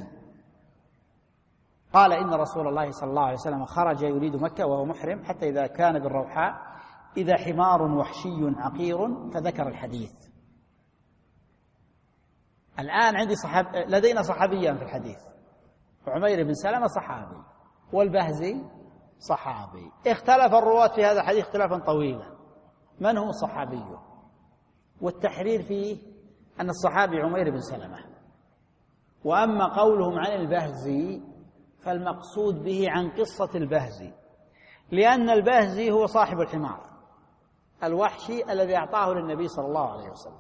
قال إن رسول الله صلى الله عليه وسلم خرج يريد مكة وهو محرم حتى إذا كان بالروحاء إذا حمار وحشي عقير، فذكر الحديث. الآن عندي صحاب لدينا صحابيان في الحديث، عمير بن سلمة صحابي والبهزي صحابي. اختلف الرواة في هذا الحديث اختلافا طويلا من هو الصحابي، والتحرير فيه أن الصحابي عمير بن سلمة. وأما قولهم عن البهزي فالمقصود به عن قصة البهزي، لأن البهزي هو صاحب الحمار الوحشي الذي أعطاه للنبي صلى الله عليه وسلم.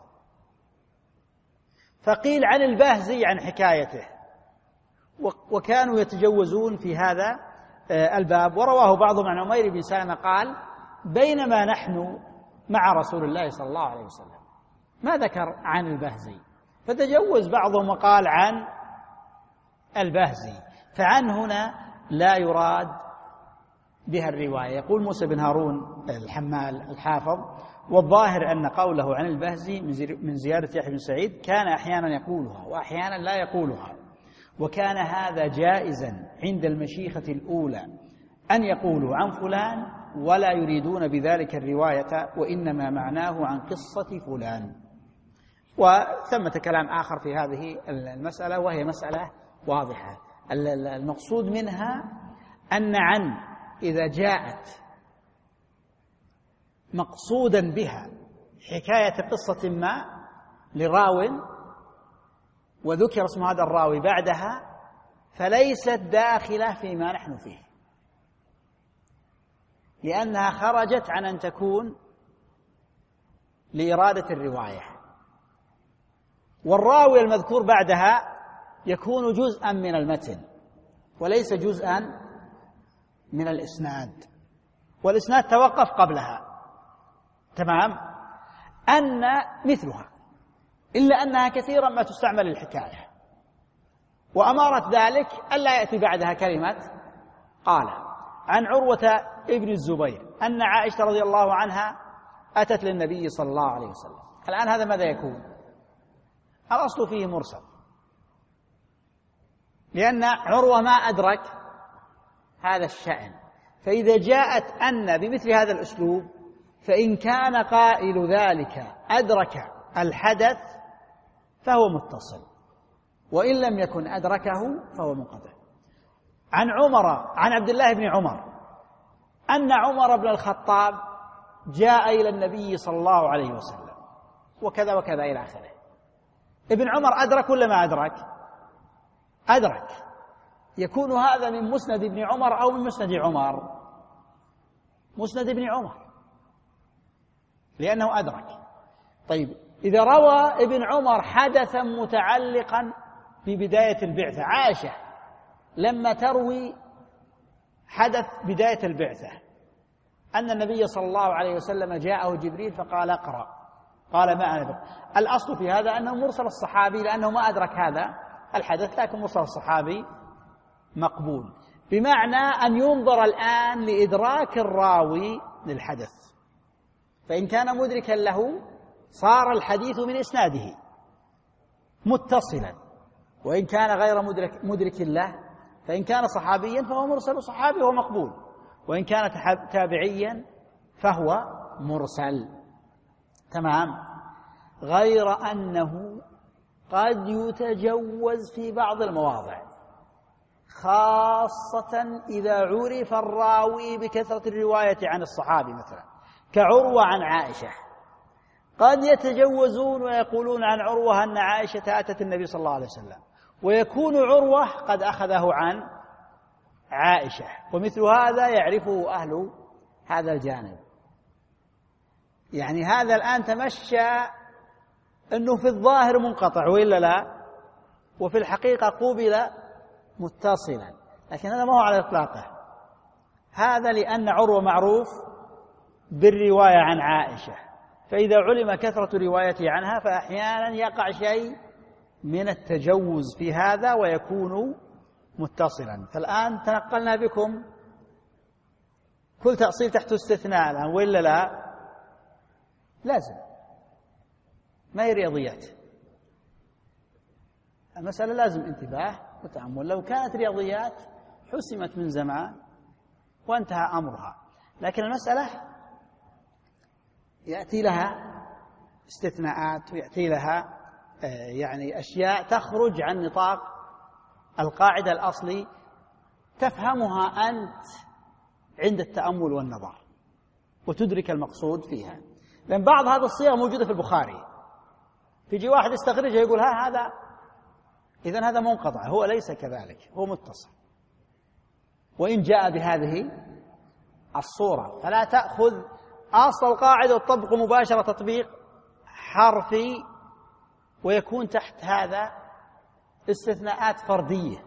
فقيل عن البهزي عن حكايته، وكانوا يتجوزون في هذا الباب. ورواه بعضهم عن عمير بن سلمة قال بينما نحن مع رسول الله صلى الله عليه وسلم، ما ذكر عن البهزي، فتجوز بعضهم وقال عن البهزي. فعن هنا لا يراد بها الرواية. يقول موسى بن هارون الحمال الحافظ والظاهر أن قوله عن البهزي من زيادة يحيى بن سعيد كان أحيانا يقولها وأحيانا لا يقولها، وكان هذا جائزا عند المشيخة الأولى أن يقولوا عن فلان ولا يريدون بذلك الرواية، وإنما معناه عن قصة فلان. وثمة كلام آخر في هذه المسألة وهي مسألة واضحة. المقصود منها أن عن إذا جاءت مقصودا بها حكاية قصة ما لراو وذكر اسم هذا الراوي بعدها فليست داخلة فيما نحن فيه، لأنها خرجت عن أن تكون لإرادة الرواية. والراوي المذكور بعدها يكون جزءا من المتن وليس جزءا من الإسناد، والإسناد توقف قبلها تمام. أن مثلها إلا أنها كثيرا ما تستعمل الحكاية، وأمارة ذلك ألا يأتي بعدها كلمة قال. عن عروة ابن الزبير أن عائشة رضي الله عنها أتت للنبي صلى الله عليه وسلم. الآن هذا ماذا يكون؟ الأصل فيه مرسل، لأن عروة ما أدرك هذا الشأن. فإذا جاءت أن بمثل هذا الأسلوب فإن كان قائل ذلك أدرك الحدث فهو متصل، وإن لم يكن أدركه فهو منقطع. عن عمر عن عبد الله بن عمر أن عمر بن الخطاب جاء إلى النبي صلى الله عليه وسلم وكذا وكذا إلى آخره. ابن عمر أدرك ولا ما أدرك؟ أدرك. يكون هذا من مسند ابن عمر أو من مسند عمر؟ مسند ابن عمر، لأنه أدرك. طيب إذا روى ابن عمر حدثا متعلقا في بداية البعثة. عائشة لما تروي حدث بداية البعثة أن النبي صلى الله عليه وسلم جاءه جبريل فقال اقرأ، قال ما أنا بقرأ. الأصل في هذا أنه مرسل الصحابي لأنه ما أدرك هذا الحدث، لكن مرسل الصحابي مقبول، بمعنى أن ينظر الآن لإدراك الراوي للحدث، فإن كان مدركا له صار الحديث من إسناده متصلا، وإن كان غير مدرك, مدرك له فإن كان صحابيا فهو مرسل صحابي وهو مقبول، وإن كان تابعيا فهو مرسل. تمام. غير أنه قد يتجوز في بعض المواضع، خاصة إذا عرف الراوي بكثرة الرواية عن الصحابي، مثلا كعروة عن عائشة، قد يتجوزون ويقولون عن عروة أن عائشة أتت النبي صلى الله عليه وسلم، ويكون عروة قد أخذه عن عائشة، ومثل هذا يعرفه أهل هذا الجانب. يعني هذا الآن تمشى أنه في الظاهر منقطع وإلا لا، وفي الحقيقة قوبل متصلا، لكن هذا ما هو على إطلاقه. هذا لأن عروة معروف بالرواية عن عائشة، فإذا علم كثرة روايته عنها فأحيانا يقع شيء من التجوز في هذا ويكون متصلا. فالآن تنقلنا بكم كل تأصيل تحت استثناء الآن وإلا لا، لازم، ما هي رياضيات، المسألة لازم انتباه وتأمل. لو كانت رياضيات حسمت من زمان وانتهى أمرها، لكن المسألة يأتي لها استثناءات ويأتي لها يعني أشياء تخرج عن نطاق القاعدة الأصلي تفهمها أنت عند التأمل والنظر وتدرك المقصود فيها. لأن بعض هذه الصيغ موجودة في البخاري، تجي واحد يستخرجها يقول ها هذا إذن هذا منقطع، هو ليس كذلك، هو متصل وإن جاء بهذه الصورة. فلا تأخذ أصل القاعدة وتطبق مباشرة تطبيق حرفي ويكون تحت هذا استثناءات فردية،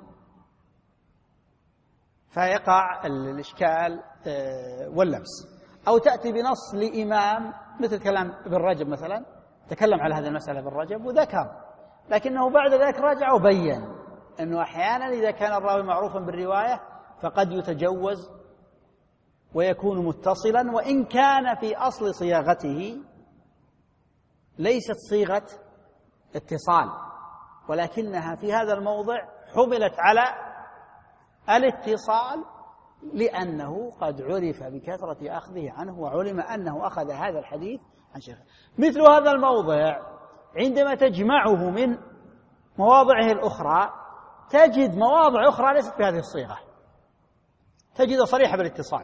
فيقع الإشكال واللبس. أو تأتي بنص لإمام مثل كلام ابن رجب مثلا، تكلم على هذه المسألة ابن رجب وذكر، لكنه بعد ذلك رجع وبين أنه أحيانا إذا كان الراوي معروفا بالرواية فقد يتجوز ويكون متصلا، وإن كان في أصل صياغته ليست صيغة اتصال، ولكنها في هذا الموضع حملت على الاتصال لأنه قد عرف بكثرة أخذه عنه وعلم أنه أخذ هذا الحديث عن شيخ. مثل هذا الموضع عندما تجمعه من مواضعه الأخرى تجد مواضع أخرى ليست بهذه الصيغة، تجد صريحة بالاتصال.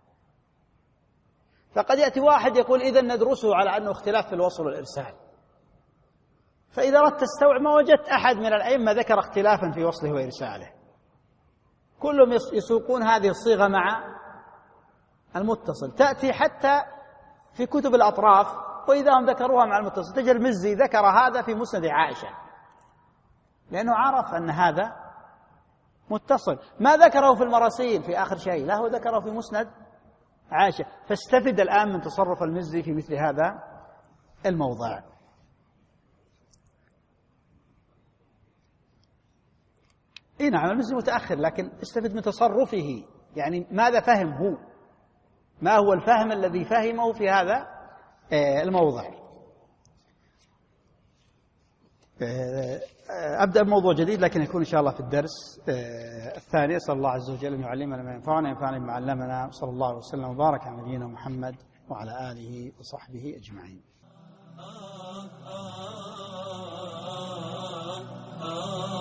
فقد يأتي واحد يقول إذن ندرسه على أنه اختلاف في الوصل والإرسال، فإذا أردت تستوعب ما وجدت أحد من الأئمة ذكر اختلافا في وصله وإرساله، كلهم يسوقون هذه الصيغة مع المتصل. تأتي حتى في كتب الأطراف وإذا هم ذكروها مع المتصل تجد المزي ذكر هذا في مسند عائشة لأنه عرف أن هذا متصل، ما ذكره في المراسيل في آخر شيء، لا هو ذكره في مسند عائشة. فاستفد الآن من تصرف المزي في مثل هذا الموضع. إيه نعم المزي متأخر، لكن استفد من تصرفه، يعني ماذا فهم هو، ما هو الفهم الذي فهمه في هذا الموضع. أبدأ بموضوع جديد لكن يكون إن شاء الله في الدرس الثاني. أسأل الله عز وجل أن يعلمنا ما ينفعنا ينفعنا بما علمنا، صلى الله وسلم وبارك على نبينا محمد وعلى آله وصحبه أجمعين.